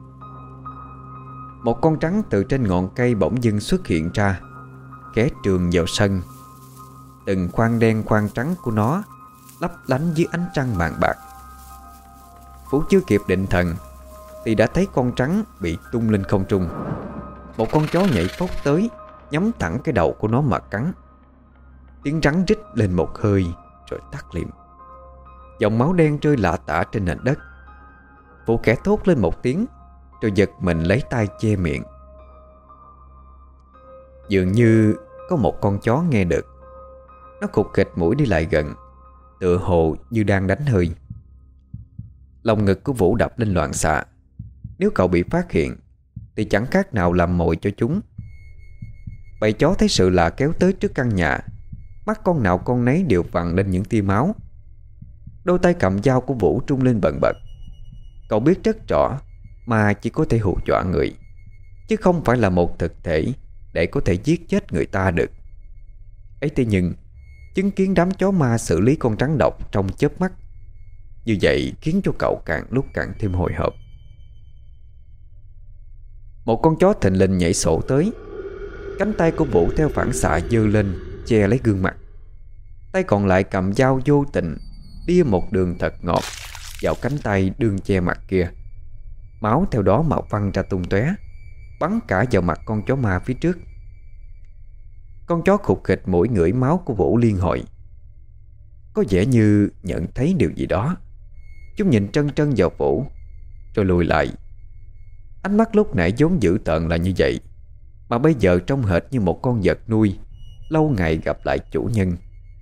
Một con trắng từ trên ngọn cây bỗng dưng xuất hiện ra, ghé trường vào sân. Từng khoang đen khoang trắng của nó lấp lánh dưới ánh trăng màn bạc. Phú chưa kịp định thần thì đã thấy con trắng bị tung lên không trung. Một con chó nhảy phốc tới, nhắm thẳng cái đầu của nó mà cắn. Tiếng rắn rít lên một hơi rồi tắt liệm. Dòng máu đen rơi lả tả trên nền đất. Vũ khẽ thốt lên một tiếng, rồi giật mình lấy tay che miệng. Dường như có một con chó nghe được. Nó khục khịch mũi đi lại gần, tựa hồ như đang đánh hơi. Lòng ngực của Vũ đập lên loạn xạ. Nếu cậu bị phát hiện thì chẳng khác nào làm mồi cho chúng. Bầy chó thấy sự lạ kéo tới trước căn nhà, mắt con nào con nấy đều vằn lên những tia máu. Đôi tay cầm dao của Vũ trung lên bần bật. Cậu biết rất rõ mà chỉ có thể hù dọa người, chứ không phải là một thực thể để có thể giết chết người ta được. Ấy thế nhưng chứng kiến đám chó ma xử lý con rắn độc trong chớp mắt, như vậy khiến cho cậu càng lúc càng thêm hồi hộp. Một con chó thình lình nhảy sổ tới. Cánh tay của Vũ theo phản xạ giơ lên che lấy gương mặt. Tay còn lại cầm dao vô tình đia một đường thật ngọt vào cánh tay đương che mặt kia. Máu theo đó mà văng ra tung tóe, bắn cả vào mặt con chó ma phía trước. Con chó khục khịch mũi ngửi máu của Vũ liên hồi. có vẻ như nhận thấy điều gì đó. Chúng nhìn trân trân vào Vũ, rồi lùi lại. Ánh mắt lúc nãy vốn dữ tợn là như vậy, mà bây giờ trông hệt như một con vật nuôi lâu ngày gặp lại chủ nhân.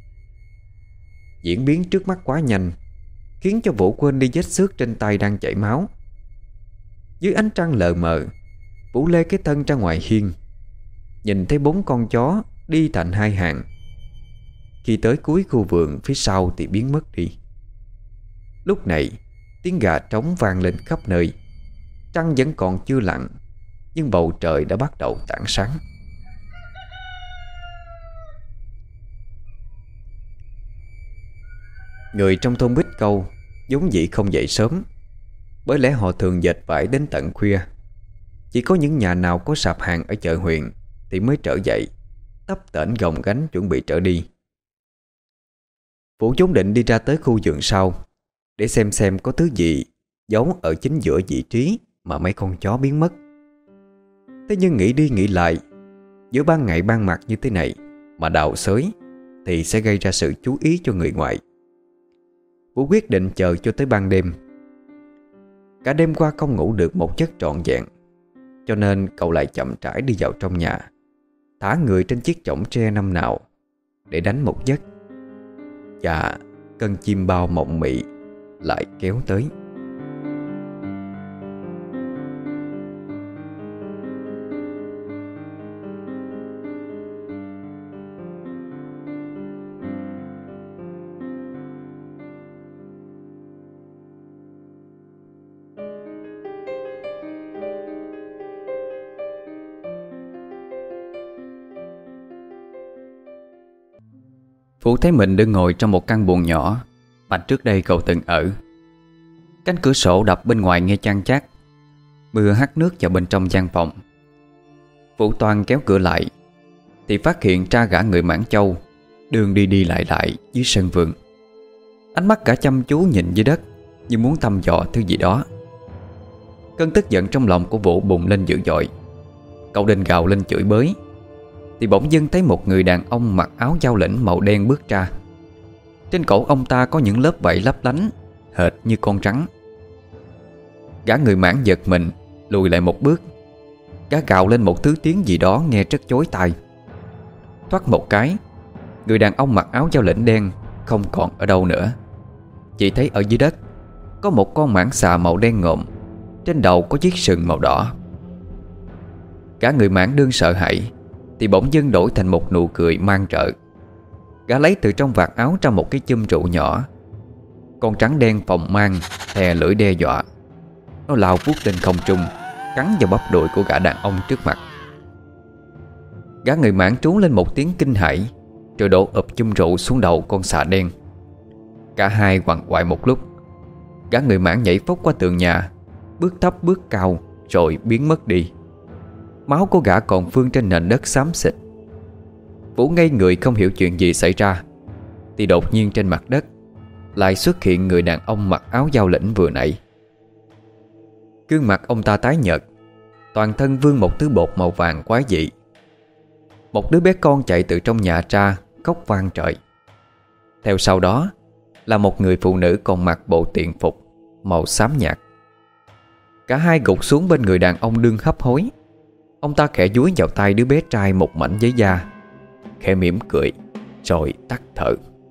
Diễn biến trước mắt quá nhanh, khiến cho Vũ quên đi vết xước trên tay đang chảy máu. Dưới ánh trăng lờ mờ, Vũ lê cái thân ra ngoài hiên, nhìn thấy bốn con chó đi thành hai hàng. Khi tới cuối khu vườn phía sau thì biến mất đi. Lúc này tiếng gà trống vang lên khắp nơi. Trăng vẫn còn chưa lặn, nhưng bầu trời đã bắt đầu tảng sáng. Người trong thôn Bích Câu vốn dĩ không dậy sớm, bởi lẽ họ thường dệt vải đến tận khuya. Chỉ có những nhà nào có sạp hàng ở chợ huyện thì mới trở dậy, tấp tễnh gồng gánh chuẩn bị trở đi. Vũ vốn định đi ra tới khu vườn sau để xem xem có thứ gì giấu ở chính giữa vị trí mà mấy con chó biến mất. Thế nhưng nghĩ đi nghĩ lại, giữa ban ngày ban mặt như thế này mà đào xới thì sẽ gây ra sự chú ý cho người ngoài. Vũ quyết định chờ cho tới ban đêm. Cả đêm qua không ngủ được một giấc trọn vẹn, cho nên cậu lại chậm rãi đi vào trong nhà, thả người trên chiếc chõng tre năm nào để đánh một giấc. Và cơn chim bao mộng mị lại kéo tới. Vũ thấy mình đứng ngồi trong một căn buồng nhỏ mà trước đây cậu từng ở. Cánh cửa sổ đập bên ngoài nghe chan chát, mưa hắt nước vào bên trong gian phòng. Vũ toan kéo cửa lại thì phát hiện ra gã người Mãn Châu đường đi đi lại lại dưới sân vườn. Ánh mắt cả chăm chú nhìn dưới đất, như muốn thăm dò thứ gì đó. Cơn tức giận trong lòng của Vũ bùng lên dữ dội. Cậu định gào lên chửi bới thì bỗng dưng thấy một người đàn ông mặc áo giao lĩnh màu đen bước ra. Trên cổ ông ta có những lớp vảy lấp lánh hệt như con rắn. Gã người Mãn giật mình lùi lại một bước. Gã gào lên một thứ tiếng gì đó nghe rất chói tai. Thoát một cái, người đàn ông mặc áo giao lĩnh đen không còn ở đâu nữa. Chỉ thấy ở dưới đất có một con mãng xà màu đen ngộm, trên đầu có chiếc sừng màu đỏ. Cả người Mãn đương sợ hãi thì bỗng dưng đổi thành một nụ cười man rợ. Gã lấy từ trong vạt áo ra một cái chum rượu nhỏ. Con rắn đen phồng mang thè lưỡi đe dọa. Nó lao vút lên không trung, cắn vào bắp đùi của gã đàn ông trước mặt. Gã người Mãn trú lên một tiếng kinh hãi, rồi đổ ụp chum rượu xuống đầu con xà đen. Cả hai quằn quại một lúc. Gã người Mãn nhảy phóc qua tường nhà, bước thấp bước cao rồi biến mất đi. Máu của gã còn vương trên nền đất xám xịt. Vũ ngây người không hiểu chuyện gì xảy ra, thì đột nhiên trên mặt đất lại xuất hiện người đàn ông mặc áo giao lĩnh vừa nãy. Gương mặt ông ta tái nhợt, toàn thân vương một thứ bột màu vàng quái dị. Một đứa bé con chạy từ trong nhà ra khóc vang trời. Theo sau đó là một người phụ nữ còn mặc bộ tiện phục màu xám nhạt. Cả hai gục xuống bên người đàn ông đương hấp hối. Ông ta khẽ dúi vào tay đứa bé trai một mảnh giấy da, khẽ mỉm cười rồi tắt thở.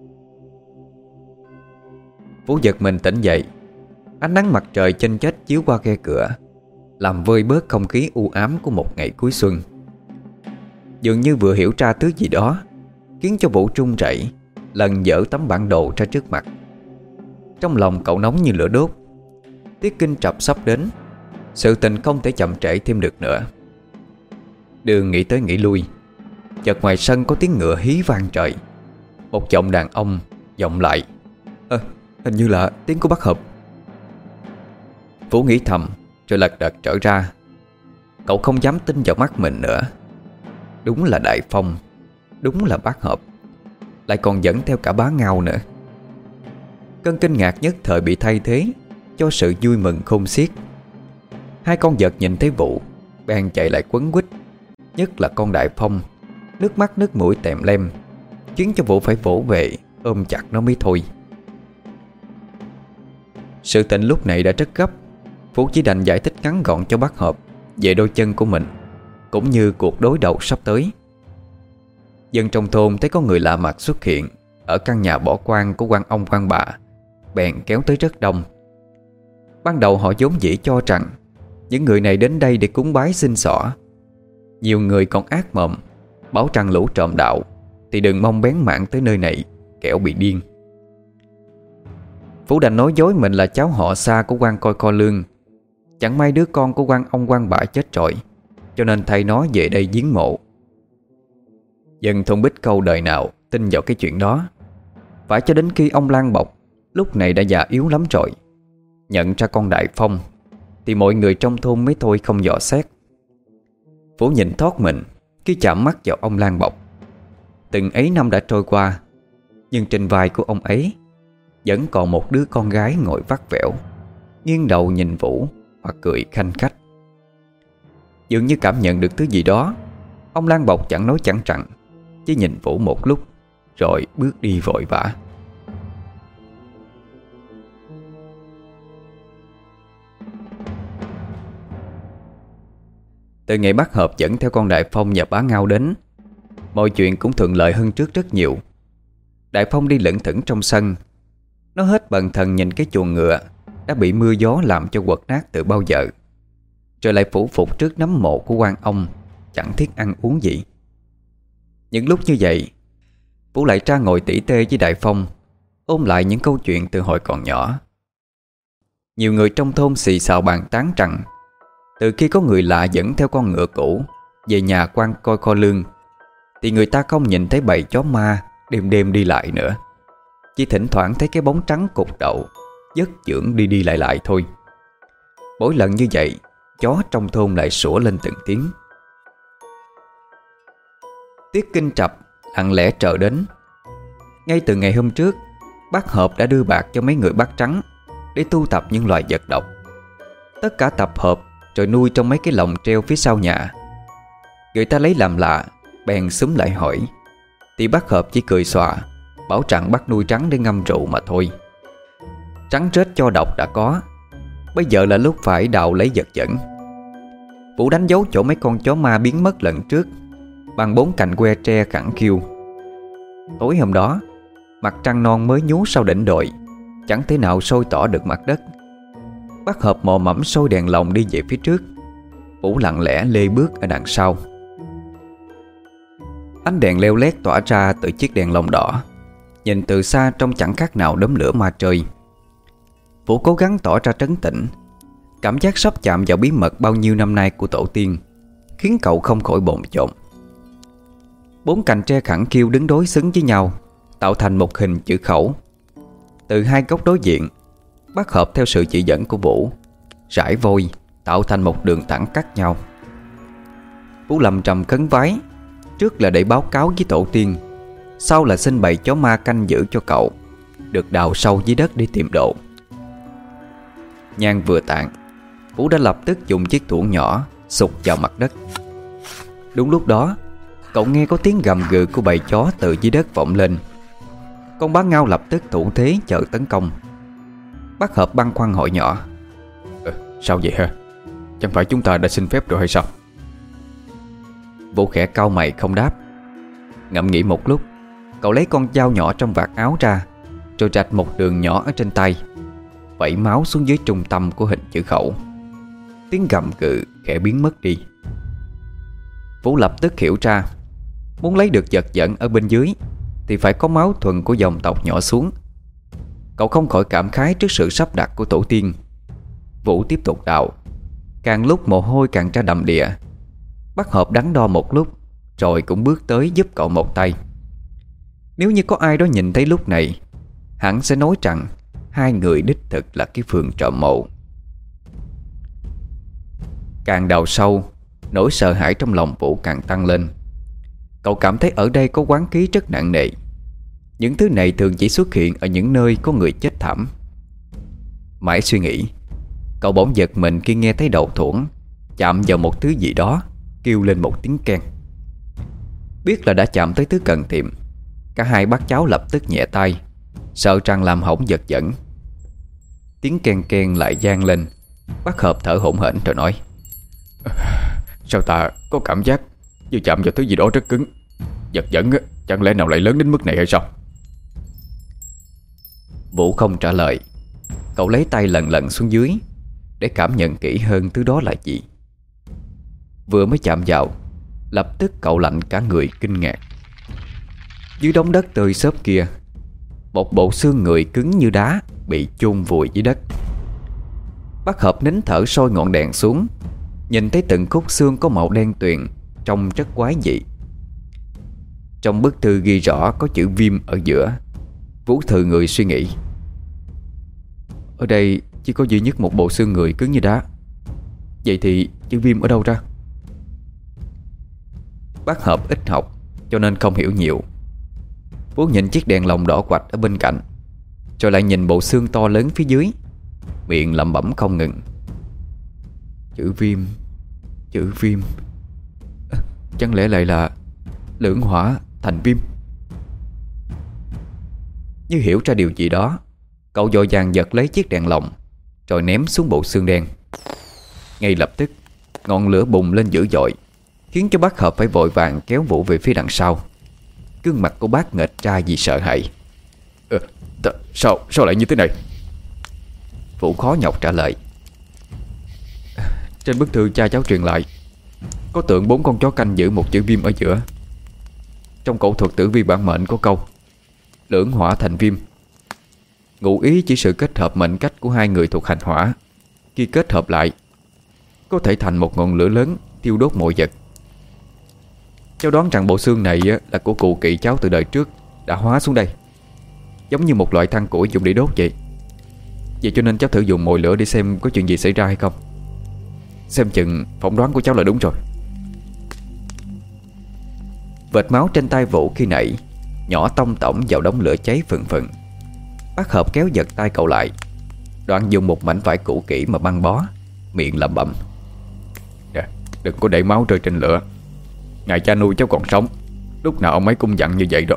Vũ giật mình tỉnh dậy. Ánh nắng mặt trời chênh chếch chiếu qua khe cửa, làm vơi bớt không khí u ám của một ngày cuối xuân. Dường như vừa hiểu ra thứ gì đó, khiến cho Vũ run rẩy, lần dở tấm bản đồ ra trước mặt. Trong lòng cậu nóng như lửa đốt. Tiết kinh trập sắp đến, sự tình không thể chậm trễ thêm được nữa. Đường nghĩ tới nghĩ lui, chợt ngoài sân có tiếng ngựa hí vang trời. Một giọng đàn ông vọng lại: à, hình như là tiếng của bác Hợp. Vũ nghĩ thầm rồi lật đật trở ra. Cậu không dám tin vào mắt mình nữa. Đúng là Đại Phong, đúng là bác Hợp, lại còn dẫn theo cả bá Ngao nữa. Cơn kinh ngạc nhất thời bị thay thế cho sự vui mừng khôn xiết. Hai con vật nhìn thấy Vũ bèn chạy lại quấn quýt, nhất là con Đại Phong, nước mắt nước mũi tèm lem, khiến cho Vũ phải vỗ về ôm chặt nó mới thôi. Sự tình lúc này đã rất gấp. Phú chỉ đành giải thích ngắn gọn cho bác Hợp về đôi chân của mình, cũng như cuộc đối đầu sắp tới. Dân trong thôn thấy có người lạ mặt xuất hiện ở căn nhà bỏ quan của quan ông quan bà, bèn kéo tới rất đông. Ban đầu họ vốn dĩ cho rằng những người này đến đây để cúng bái xin xỏ. Nhiều người còn ác mộng bảo rằng lũ trộm đạo thì đừng mong bén mảng tới nơi này, kẻo bị điên. Phú đành nói dối mình là cháu họ xa của quan Coi Co Lương. Chẳng may đứa con của quan ông quan bả chết rồi, cho nên thay nó về đây viếng mộ. Dân thôn Bích Câu đời nào tin vào cái chuyện đó. Phải cho đến khi ông Lan Bọc lúc này đã già yếu lắm rồi, nhận ra con Đại Phong, thì mọi người trong thôn mới thôi không dò xét. Phú nhìn thoát mình khi chạm mắt vào ông Lan Bọc. Từng ấy năm đã trôi qua, nhưng trên vai của ông ấy vẫn còn một đứa con gái ngồi vắt vẻo, nghiêng đầu nhìn Vũ hoặc cười khanh khách. Dường như cảm nhận được thứ gì đó, ông Lan Bọc chẳng nói chẳng rằng, chỉ nhìn Vũ một lúc rồi bước đi vội vã. Từ ngày bác Hợp dẫn theo con Đại Phong và bá Ngao đến, mọi chuyện cũng thuận lợi hơn trước rất nhiều. Đại Phong đi lững thững trong sân. Nó hết bần thần nhìn cái chuồng ngựa đã bị mưa gió làm cho quật nát từ bao giờ, rồi lại phủ phục trước nấm mộ của quan ông, chẳng thiết ăn uống gì. Những lúc như vậy, Vũ lại ra ngồi tỉ tê với Đại Phong, ôm lại những câu chuyện từ hồi còn nhỏ. Nhiều người trong thôn xì xào bàn tán rằng từ khi có người lạ dẫn theo con ngựa cũ về nhà quan Coi Co Lương, thì người ta không nhìn thấy bầy chó ma đêm đêm đi lại nữa. Chỉ thỉnh thoảng thấy cái bóng trắng cục đậu dất chưởng đi đi lại lại thôi. Mỗi lần như vậy, chó trong thôn lại sủa lên từng tiếng. Tiết Kinh Trập lặng lẽ chờ đến. Ngay từ ngày hôm trước, bác Hợp đã đưa bạc cho mấy người bác trắng để tu tập những loài vật độc. Tất cả tập hợp rồi nuôi trong mấy cái lồng treo phía sau nhà. Người ta lấy làm lạ, bèn xúm lại hỏi, thì bác Hợp chỉ cười xòa, bảo rằng bác nuôi trắng để ngâm rượu mà thôi. Trắng rết cho độc đã có, bây giờ là lúc phải đào lấy vật dẫn. Vũ đánh dấu chỗ mấy con chó ma biến mất lần trước bằng bốn cành que tre khẳng khiu. Tối hôm đó, mặt trăng non mới nhú sau đỉnh đồi, chẳng thể nào soi tỏ được mặt đất. Bác Hợp mò mẫm sôi đèn lồng đi về phía trước, Vũ lặng lẽ lê bước ở đằng sau. Ánh đèn leo lét tỏa ra từ chiếc đèn lồng đỏ, nhìn từ xa trông chẳng khác nào đốm lửa ma trời. Vũ cố gắng tỏ ra trấn tĩnh. Cảm giác sắp chạm vào bí mật bao nhiêu năm nay của tổ tiên khiến cậu không khỏi bồn chồn. Bốn cành tre khẳng khiu đứng đối xứng với nhau, tạo thành một hình chữ khẩu. Từ hai góc đối diện, bác Hợp theo sự chỉ dẫn của Vũ rải vôi tạo thành một đường thẳng cắt nhau. Vũ lầm trầm khấn vái, trước là để báo cáo với tổ tiên, sau là xin bầy chó ma canh giữ cho cậu được đào sâu dưới đất để tìm độ. Nhang vừa tàn, Vũ đã lập tức dùng chiếc thuổng nhỏ sụt vào mặt đất. Đúng lúc đó, cậu nghe có tiếng gầm gừ của bầy chó từ dưới đất vọng lên. Con bá Ngao lập tức thủ thế chờ tấn công. Bác Hợp băn khoăn hỏi nhỏ, ờ, sao vậy hả? Chẳng phải chúng ta đã xin phép rồi hay sao? Vũ khẽ cau mày không đáp. Ngẫm nghĩ một lúc, cậu lấy con dao nhỏ trong vạt áo ra, rồi rạch một đường nhỏ ở trên tay, vẩy máu xuống dưới trung tâm của hình chữ khẩu. Tiếng gầm gừ khẽ biến mất đi. Vũ lập tức hiểu ra, muốn lấy được vật dẫn ở bên dưới thì phải có máu thuần của dòng tộc nhỏ xuống. Cậu không khỏi cảm khái trước sự sắp đặt của tổ tiên. Vũ tiếp tục đào. Càng lúc mồ hôi càng ra đầm đìa. Bác Hợp đắn đo một lúc, rồi cũng bước tới giúp cậu một tay. Nếu như có ai đó nhìn thấy lúc này, hẳn sẽ nói rằng hai người đích thực là cái phường trộm mộ. Càng đào sâu, nỗi sợ hãi trong lòng Vũ càng tăng lên. Cậu cảm thấy ở đây có oán khí rất nặng nề. Những thứ này thường chỉ xuất hiện ở những nơi có người chết thảm. Mãi suy nghĩ, cậu bỗng giật mình khi nghe thấy đầu thuổng chạm vào một thứ gì đó, kêu lên một tiếng keng. Biết là đã chạm tới thứ cần tìm, Cả hai bác cháu lập tức nhẹ tay, sợ rằng làm hỏng vật dẫn. Tiếng ken ken lại vang lên. Bác Hợp thở hổn hển rồi nói: Sao ta có cảm giác như chạm vào thứ gì đó rất cứng. Vật dẫn á, chẳng lẽ nào lại lớn đến mức này hay sao? Vũ không trả lời. Cậu lấy tay lần lần xuống dưới để cảm nhận kỹ hơn thứ đó là gì. Vừa mới chạm vào, lập tức cậu lạnh cả người kinh ngạc. Dưới đống đất tơi xốp kia, một bộ xương người cứng như đá bị chôn vùi dưới đất. Bác Hợp nín thở soi ngọn đèn xuống, nhìn thấy từng khúc xương có màu đen tuyền, trông rất quái dị. Trong bức thư ghi rõ có chữ Viêm ở giữa. Vũ thừ người suy nghĩ: ở đây chỉ có duy nhất một bộ xương người cứng như đá. Vậy thì chữ Viêm ở đâu ra? Bác Hợp ít học cho nên không hiểu nhiều. Vũ nhìn chiếc đèn lồng đỏ quạch ở bên cạnh, rồi lại nhìn bộ xương to lớn phía dưới, miệng lẩm bẩm không ngừng: chữ Viêm, chữ Viêm. À, chẳng lẽ lại là lưỡng hỏa thành viêm? Như hiểu ra điều gì đó, cậu vội vàng giật lấy chiếc đèn lồng rồi ném xuống bộ xương đen. Ngay lập tức ngọn lửa bùng lên dữ dội, khiến cho bác Hợp phải vội vàng kéo Vũ về phía đằng sau. Gương mặt của bác nghệch ra vì sợ hãi. Ờ, t- sao, sao lại như thế này? Vũ khó nhọc trả lời: trên bức thư cha cháu truyền lại có tượng bốn con chó canh giữ một chữ Viêm ở giữa. Trong cổ thuật tử vi bản mệnh có câu lưỡng hỏa thành viêm, ngụ ý chỉ sự kết hợp mệnh cách của hai người thuộc hành hỏa. Khi kết hợp lại, có thể thành một ngọn lửa lớn thiêu đốt mọi vật. Cháu đoán rằng bộ xương này là của cụ kỵ cháu từ đời trước đã hóa xuống đây, giống như một loại than củi dùng để đốt vậy. Vậy cho nên cháu thử dùng mồi lửa để xem có chuyện gì xảy ra hay không. Xem chừng phỏng đoán của cháu là đúng rồi. Vệt máu trên tay Vũ khi nãy nhỏ tông tổng vào đống lửa cháy phừng phừng. Bác Hợp kéo giật tay cậu lại, đoạn dùng một mảnh vải cũ kỹ mà băng bó, miệng lẩm bẩm: Nè, đừng có để máu rơi trên lửa. Ngày cha nuôi cháu còn sống, lúc nào ông ấy cũng dặn như vậy đó.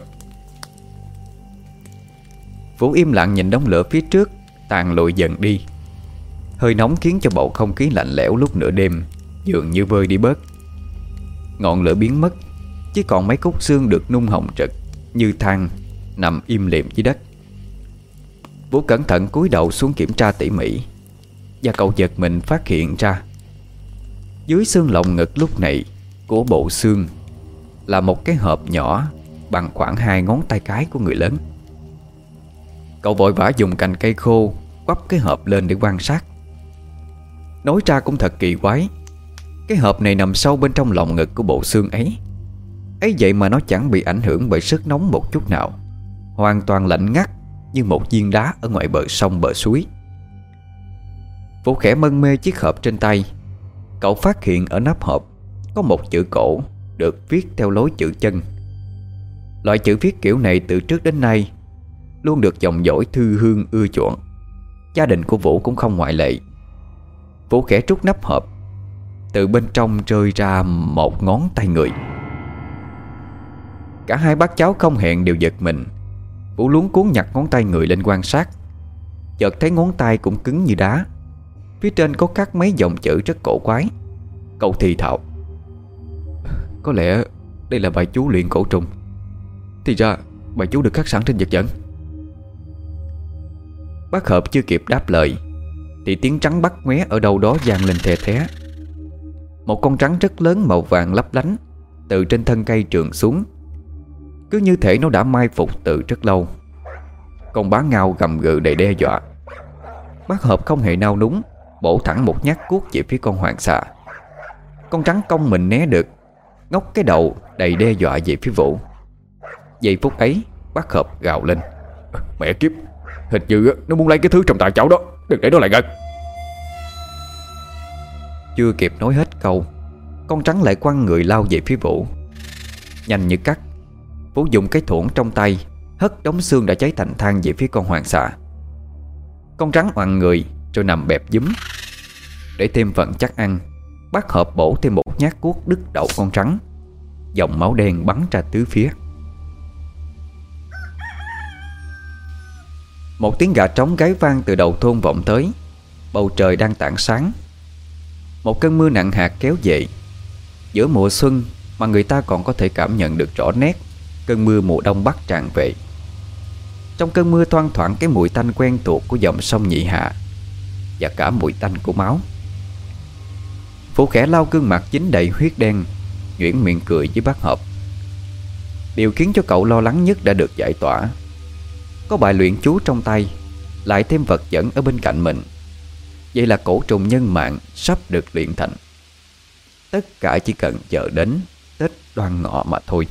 Vũ im lặng nhìn đống lửa phía trước tàn lụi dần đi. Hơi nóng khiến cho bầu không khí lạnh lẽo lúc nửa đêm dường như vơi đi bớt. Ngọn lửa biến mất, chỉ còn mấy khúc xương được nung hồng rực như than nằm im lìm dưới đất. Vũ cẩn thận cúi đầu xuống kiểm tra tỉ mỉ, và cậu giật mình phát hiện ra dưới xương lồng ngực lúc này của bộ xương là một cái hộp nhỏ bằng khoảng hai ngón tay cái của người lớn. Cậu vội vã dùng cành cây khô quắp cái hộp lên để quan sát. Nói ra cũng thật kỳ quái, cái hộp này nằm sâu bên trong lồng ngực của bộ xương ấy. Ấy vậy mà nó chẳng bị ảnh hưởng bởi sức nóng một chút nào, hoàn toàn lạnh ngắt như một viên đá ở ngoài bờ sông bờ suối. Vũ khẽ mân mê chiếc hộp trên tay. Cậu phát hiện ở nắp hộp có một chữ cổ được viết theo lối chữ chân. Loại chữ viết kiểu này từ trước đến nay luôn được dòng dõi thư hương ưa chuộng. Gia đình của Vũ cũng không ngoại lệ. Vũ khẽ trút nắp hộp, từ bên trong rơi ra một ngón tay người. Cả hai bác cháu không hẹn đều giật mình. Vũ luống cuống nhặt ngón tay người lên quan sát, chợt thấy ngón tay cũng cứng như đá. Phía trên có khắc mấy dòng chữ rất cổ quái. Cậu thì thào: có lẽ đây là bài chú luyện cổ trùng. Thì ra bài chú được khắc sẵn trên vật dẫn. Bác Hợp chưa kịp đáp lời thì tiếng trắng bắt ngoé ở đâu đó vang lên the thé. Một con rắn rất lớn màu vàng lấp lánh từ trên thân cây trườn xuống, cứ như thể nó đã mai phục từ rất lâu. Con bá ngao gầm gừ đầy đe dọa. Bác Hợp không hề nao núng, bổ thẳng một nhát cuốc về phía con hoàng xà. Con rắn cong mình né được, ngóc cái đầu đầy đe dọa về phía Vũ. Giây phút ấy bác Hợp gào lên: mẹ kiếp, hình như nó muốn lấy cái thứ trong tay cháu đó, đừng để nó lại gần. Chưa kịp nói hết câu, con rắn lại quăng người lao về phía Vũ. Nhanh như cắt, Vũ dùng cái thuẫn trong tay hất đống xương đã cháy thành than về phía con hoàng xà. Con rắn oằn người rồi nằm bẹp dúm. Để thêm phần chắc ăn, bác Hợp bổ thêm một nhát cuốc đứt đầu con rắn. Dòng máu đen bắn ra tứ phía. Một tiếng gà trống gáy vang từ đầu thôn vọng tới. Bầu trời đang tảng sáng. Một cơn mưa nặng hạt kéo về. Giữa mùa xuân mà người ta còn có thể cảm nhận được rõ nét cơn mưa mùa đông bắc tràn về. Trong cơn mưa thoang thoảng cái mùi tanh quen thuộc của dòng sông Nhị Hà, và cả mùi tanh của máu. Phủ Khẽ lau gương mặt dính đầy huyết đen, nhuyễn miệng cười với bác Hợp. Điều khiến cho cậu lo lắng nhất đã được giải tỏa. Có bài luyện chú trong tay, lại thêm vật dẫn ở bên cạnh mình. Vậy là cổ trùng nhân mạng sắp được luyện thành. Tất cả chỉ cần chờ đến Tết Đoan Ngọ mà thôi.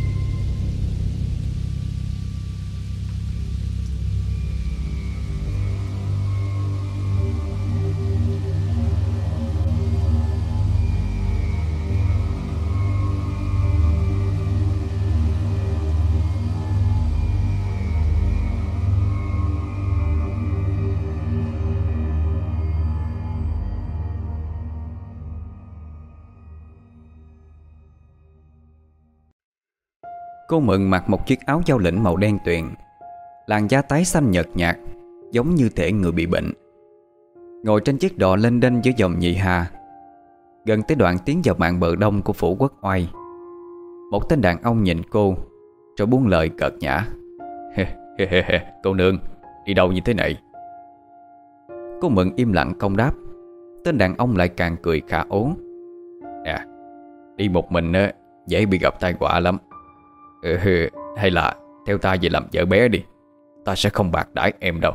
Cô Mận mặc một chiếc áo giao lĩnh màu đen tuyền, làn da tái xanh nhợt nhạt, giống như thể người bị bệnh. Ngồi trên chiếc đò lênh đênh giữa dòng Nhị Hà. Gần tới đoạn tiến vào mạn bờ đông của phủ Quốc Oai, một tên đàn ông nhìn cô rồi buông lời cợt nhã. Cô nương, đi đâu như thế này? Cô Mận im lặng không đáp. Tên đàn ông lại càng cười khả ố. Nè, đi một mình á, dễ bị gặp tai họa lắm. Ừ, hay là theo ta về làm vợ bé đi, ta sẽ không bạc đãi em đâu.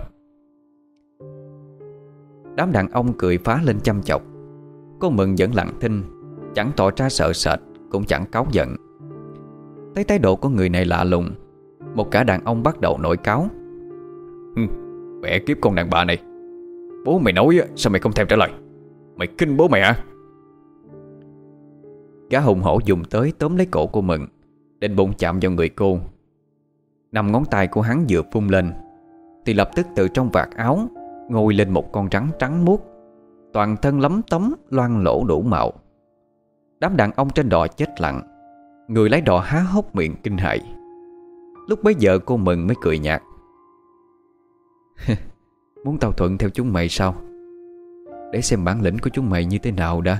Đám đàn ông cười phá lên chăm chọc. Cô Mừng vẫn lặng thinh, chẳng tỏ ra sợ sệt, cũng chẳng cáu giận. Thấy thái độ của người này lạ lùng, một cả đàn ông bắt đầu nổi cáu. Mẹ kiếp con đàn bà này, bố mày nói sao mày không thèm trả lời? Mày kinh bố mày hả? Gã hùng hổ dùng tới tóm lấy cổ cô Mừng, định bụng chạm vào người cô. Năm ngón tay của hắn vừa phun lên thì lập tức từ trong vạt áo ngồi lên một con rắn trắng muốt, toàn thân lấm tấm loang lỗ đủ màu. Đám đàn ông trên đò chết lặng, người lái đò há hốc miệng kinh hãi. Lúc bấy giờ cô Mừng mới cười nhạt. Muốn tao thuận theo chúng mày sao? Để xem bản lĩnh của chúng mày như thế nào đã.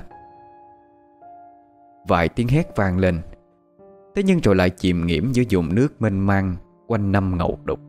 Vài tiếng hét vang lên, thế nhưng rồi lại chìm nghiễm giữa vùng nước mênh mang quanh năm ngầu đục.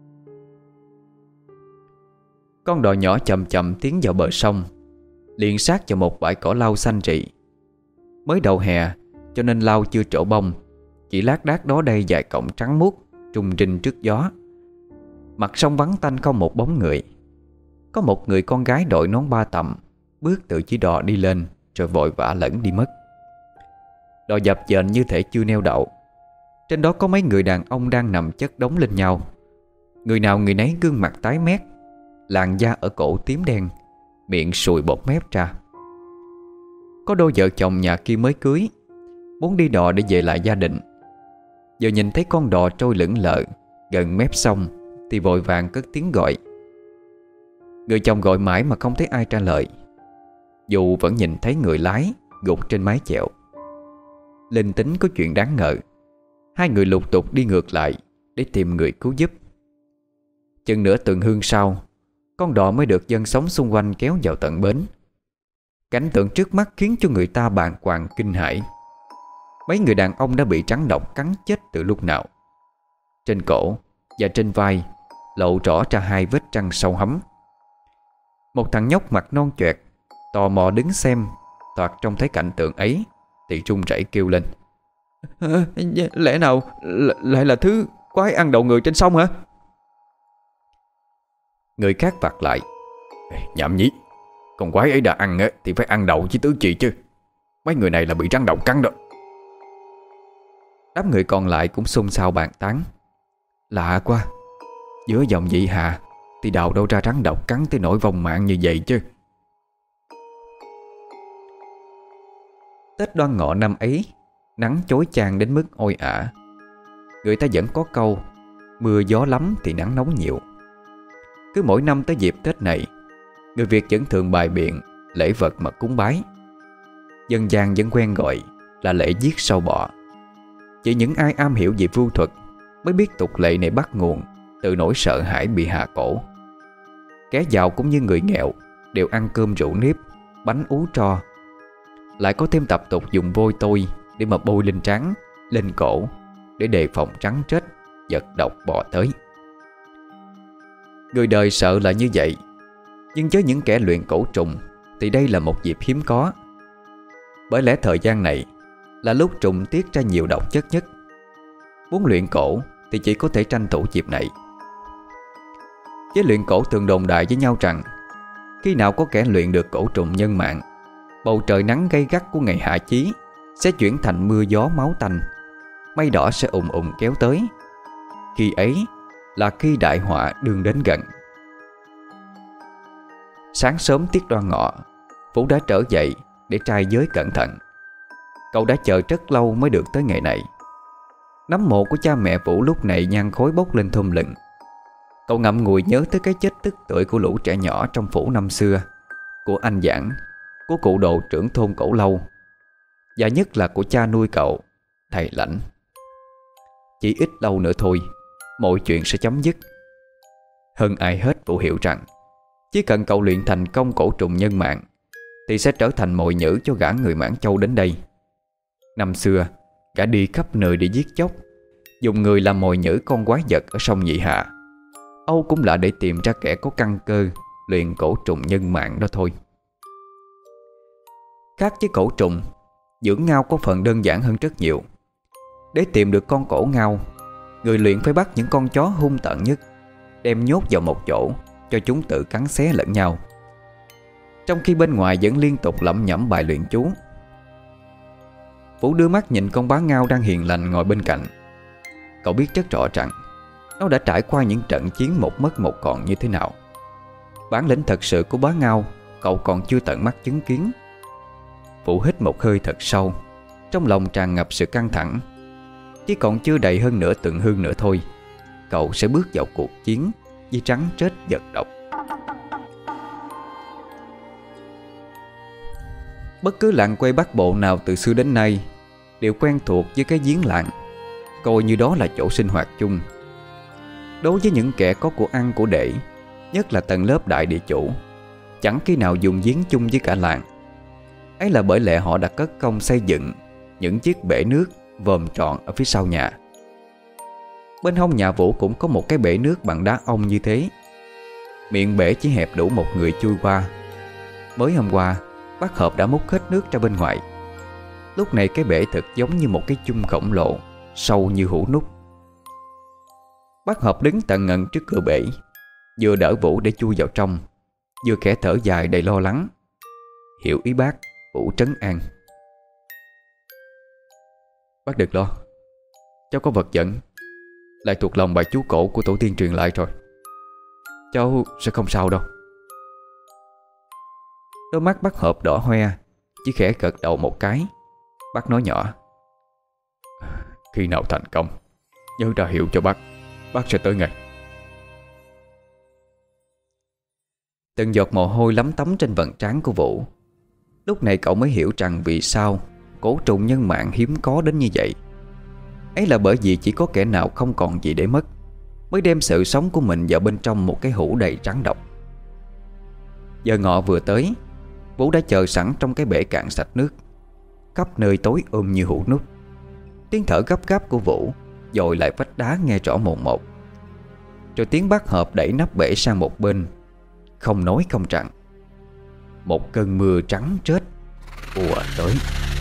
Con đò nhỏ chậm chậm tiến vào bờ sông, liền sát vào một bãi cỏ lau xanh rị. Mới đầu hè cho nên lau chưa trổ bông, chỉ lác đác đó đây vài cọng trắng muốt rung rinh trước gió. Mặt sông vắng tanh không một bóng người. Có một người con gái đội nón ba tầm bước từ chiếc đò đi lên, rồi vội vã lẫn đi mất. Đò dập dềnh như thể chưa neo đậu. Trên đó có mấy người đàn ông đang nằm chất đống lên nhau. Người nào người nấy gương mặt tái mét, làn da ở cổ tím đen, miệng sùi bọt mép ra. Có đôi vợ chồng nhà kia mới cưới, muốn đi đò để về lại gia đình. Giờ nhìn thấy con đò trôi lững lờ gần mép sông thì vội vàng cất tiếng gọi. Người chồng gọi mãi mà không thấy ai trả lời, dù vẫn nhìn thấy người lái gục trên mái chèo. Linh tính có chuyện đáng ngờ, hai người lục tục đi ngược lại để tìm người cứu giúp. Chừng nửa tuần hương sau, con đò mới được dân sống xung quanh kéo vào tận bến. Cảnh tượng trước mắt khiến cho người ta bàng hoàng kinh hãi. Mấy người đàn ông đã bị rắn độc cắn chết từ lúc nào. Trên cổ và trên vai lộ rõ ra hai vết răng sâu hấm. Một thằng nhóc mặt non choẹt tò mò đứng xem, toạc trông thấy cảnh tượng ấy thì run rẩy kêu lên. À, lẽ nào lại là thứ quái ăn đầu người trên sông hả? Người khác vặt lại. Nhảm nhí, con quái ấy đã ăn thì phải ăn đầu chứ tứ chị chứ. Mấy người này là bị rắn độc cắn đó. Đám người còn lại cũng xôn xao bàn tán. Lạ quá, giữa dòng Nhị Hà thì đào đâu ra rắn độc cắn tới nỗi vong mạng như vậy chứ. Tết Đoan Ngọ năm ấy, nắng chói chang đến mức oi ả. Người ta vẫn có câu mưa gió lắm thì nắng nóng nhiều. Cứ mỗi năm tới dịp Tết này, người Việt vẫn thường bày biện lễ vật mà cúng bái. Dân gian vẫn quen gọi là lễ giết sâu bọ. Chỉ những ai am hiểu về vu thuật mới biết tục lệ này bắt nguồn từ nỗi sợ hãi bị hạ cổ. Kẻ giàu cũng như người nghèo đều ăn cơm rượu nếp, bánh ú tro. Lại có thêm tập tục dùng vôi tôi để mà bôi lên trán, lên cổ, để đề phòng trắng trết, vật độc bò tới. Người đời sợ là như vậy, nhưng với những kẻ luyện cổ trùng thì đây là một dịp hiếm có. Bởi lẽ thời gian này là lúc trùng tiết ra nhiều độc chất nhất. Muốn luyện cổ thì chỉ có thể tranh thủ dịp này. Với luyện cổ thường đồn đại với nhau rằng khi nào có kẻ luyện được cổ trùng nhân mạng, bầu trời nắng gay gắt của ngày hạ chí sẽ chuyển thành mưa gió máu tanh, mây đỏ sẽ ùn ùn kéo tới. Khi ấy là khi đại họa đương đến gần. Sáng sớm tiết đoan ngọ, Vũ đã trở dậy để trai giới cẩn thận. Cậu đã chờ rất lâu mới được tới ngày này. Nấm mộ của cha mẹ Vũ lúc này nhang khói bốc lên thum lừng. Cậu ngậm ngùi nhớ tới cái chết tức tưởi của lũ trẻ nhỏ trong phủ năm xưa, của anh Giảng, của cụ đồ trưởng thôn Cổ Lâu, và nhất là của cha nuôi cậu, thầy Lãnh. Chỉ ít lâu nữa thôi, mọi chuyện sẽ chấm dứt. Hơn ai hết Vũ hiểu rằng chỉ cần cậu luyện thành công cổ trùng nhân mạng thì sẽ trở thành mồi nhử cho gã người Mãn Châu đến đây. Năm xưa, gã đi khắp nơi để giết chóc, dùng người làm mồi nhử con quái vật ở sông Nhị Hạ. Âu cũng là để tìm ra kẻ có căn cơ luyện cổ trùng nhân mạng đó thôi. Khác với cổ trùng, dưỡng ngao có phần đơn giản hơn rất nhiều. Để tìm được con cổ ngao, người luyện phải bắt những con chó hung tợn nhất, đem nhốt vào một chỗ cho chúng tự cắn xé lẫn nhau, trong khi bên ngoài vẫn liên tục lẩm nhẩm bài luyện chú. Vũ đưa mắt nhìn con bá ngao đang hiền lành ngồi bên cạnh. Cậu biết rất rõ rằng nó đã trải qua những trận chiến một mất một còn như thế nào. Bản lĩnh thật sự của bá ngao cậu còn chưa tận mắt chứng kiến. Vũ hít một hơi thật sâu, trong lòng tràn ngập sự căng thẳng. Chỉ còn chưa đầy hơn nửa tuần hương nữa thôi, cậu sẽ bước vào cuộc chiến với trắng trết vật độc. Bất cứ làng quê Bắc Bộ nào từ xưa đến nay đều quen thuộc với cái giếng làng, coi như đó là chỗ sinh hoạt chung. Đối với những kẻ có của ăn của để, nhất là tầng lớp đại địa chủ, chẳng khi nào dùng giếng chung với cả làng. Ấy là bởi lẽ họ đã cất công xây dựng những chiếc bể nước vòm tròn ở phía sau nhà. Bên hông nhà Vũ cũng có một cái bể nước bằng đá ong như thế. Miệng bể chỉ hẹp đủ một người chui qua. Mới hôm qua, bác Hợp đã múc hết nước ra bên ngoài. Lúc này cái bể thật giống như một cái chung khổng lồ, sâu như hũ nút. Bác Hợp đứng tận ngần trước cửa bể, vừa đỡ Vũ để chui vào trong, vừa khẽ thở dài đầy lo lắng. Hiểu ý bác, Vũ trấn an: "Bác đừng lo, cháu có vật dẫn, lại thuộc lòng bài chú cổ của tổ tiên truyền lại rồi. Cháu sẽ không sao đâu." Đôi mắt bác Hợp đỏ hoe, chỉ khẽ gật đầu một cái. Bác nói nhỏ: "Khi nào thành công, nhớ ra hiệu cho bác, bác sẽ tới ngay." Từng giọt mồ hôi lấm tấm trên vầng trán của Vũ. Lúc này cậu mới hiểu rằng vì sao cổ trùng nhân mạng hiếm có đến như vậy. Ấy là bởi vì chỉ có kẻ nào không còn gì để mất mới đem sự sống của mình vào bên trong một cái hũ đầy rắn độc. Giờ ngọ vừa tới, Vũ đã chờ sẵn trong cái bể cạn sạch nước. Khắp nơi tối ôm như hũ nút. Tiếng thở gấp gáp của Vũ dội lại vách đá nghe rõ mồn một. Rồi tiếng bác Hợp đẩy nắp bể sang một bên, không nói không rằng. Một cơn mưa trắng trết ùa tới.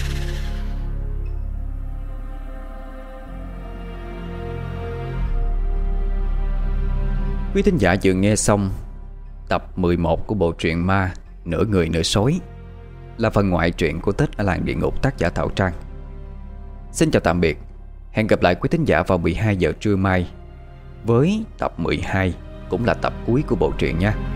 Quý thính giả vừa nghe xong tập mười một của bộ truyện ma Nửa Người Nửa Sói, là phần ngoại truyện của Tết ở làng địa ngục, tác giả Thảo Trang. Xin chào tạm biệt. Hẹn gặp lại quý thính giả vào mười hai giờ trưa mai với tập mười hai, cũng là tập cuối của bộ truyện nha.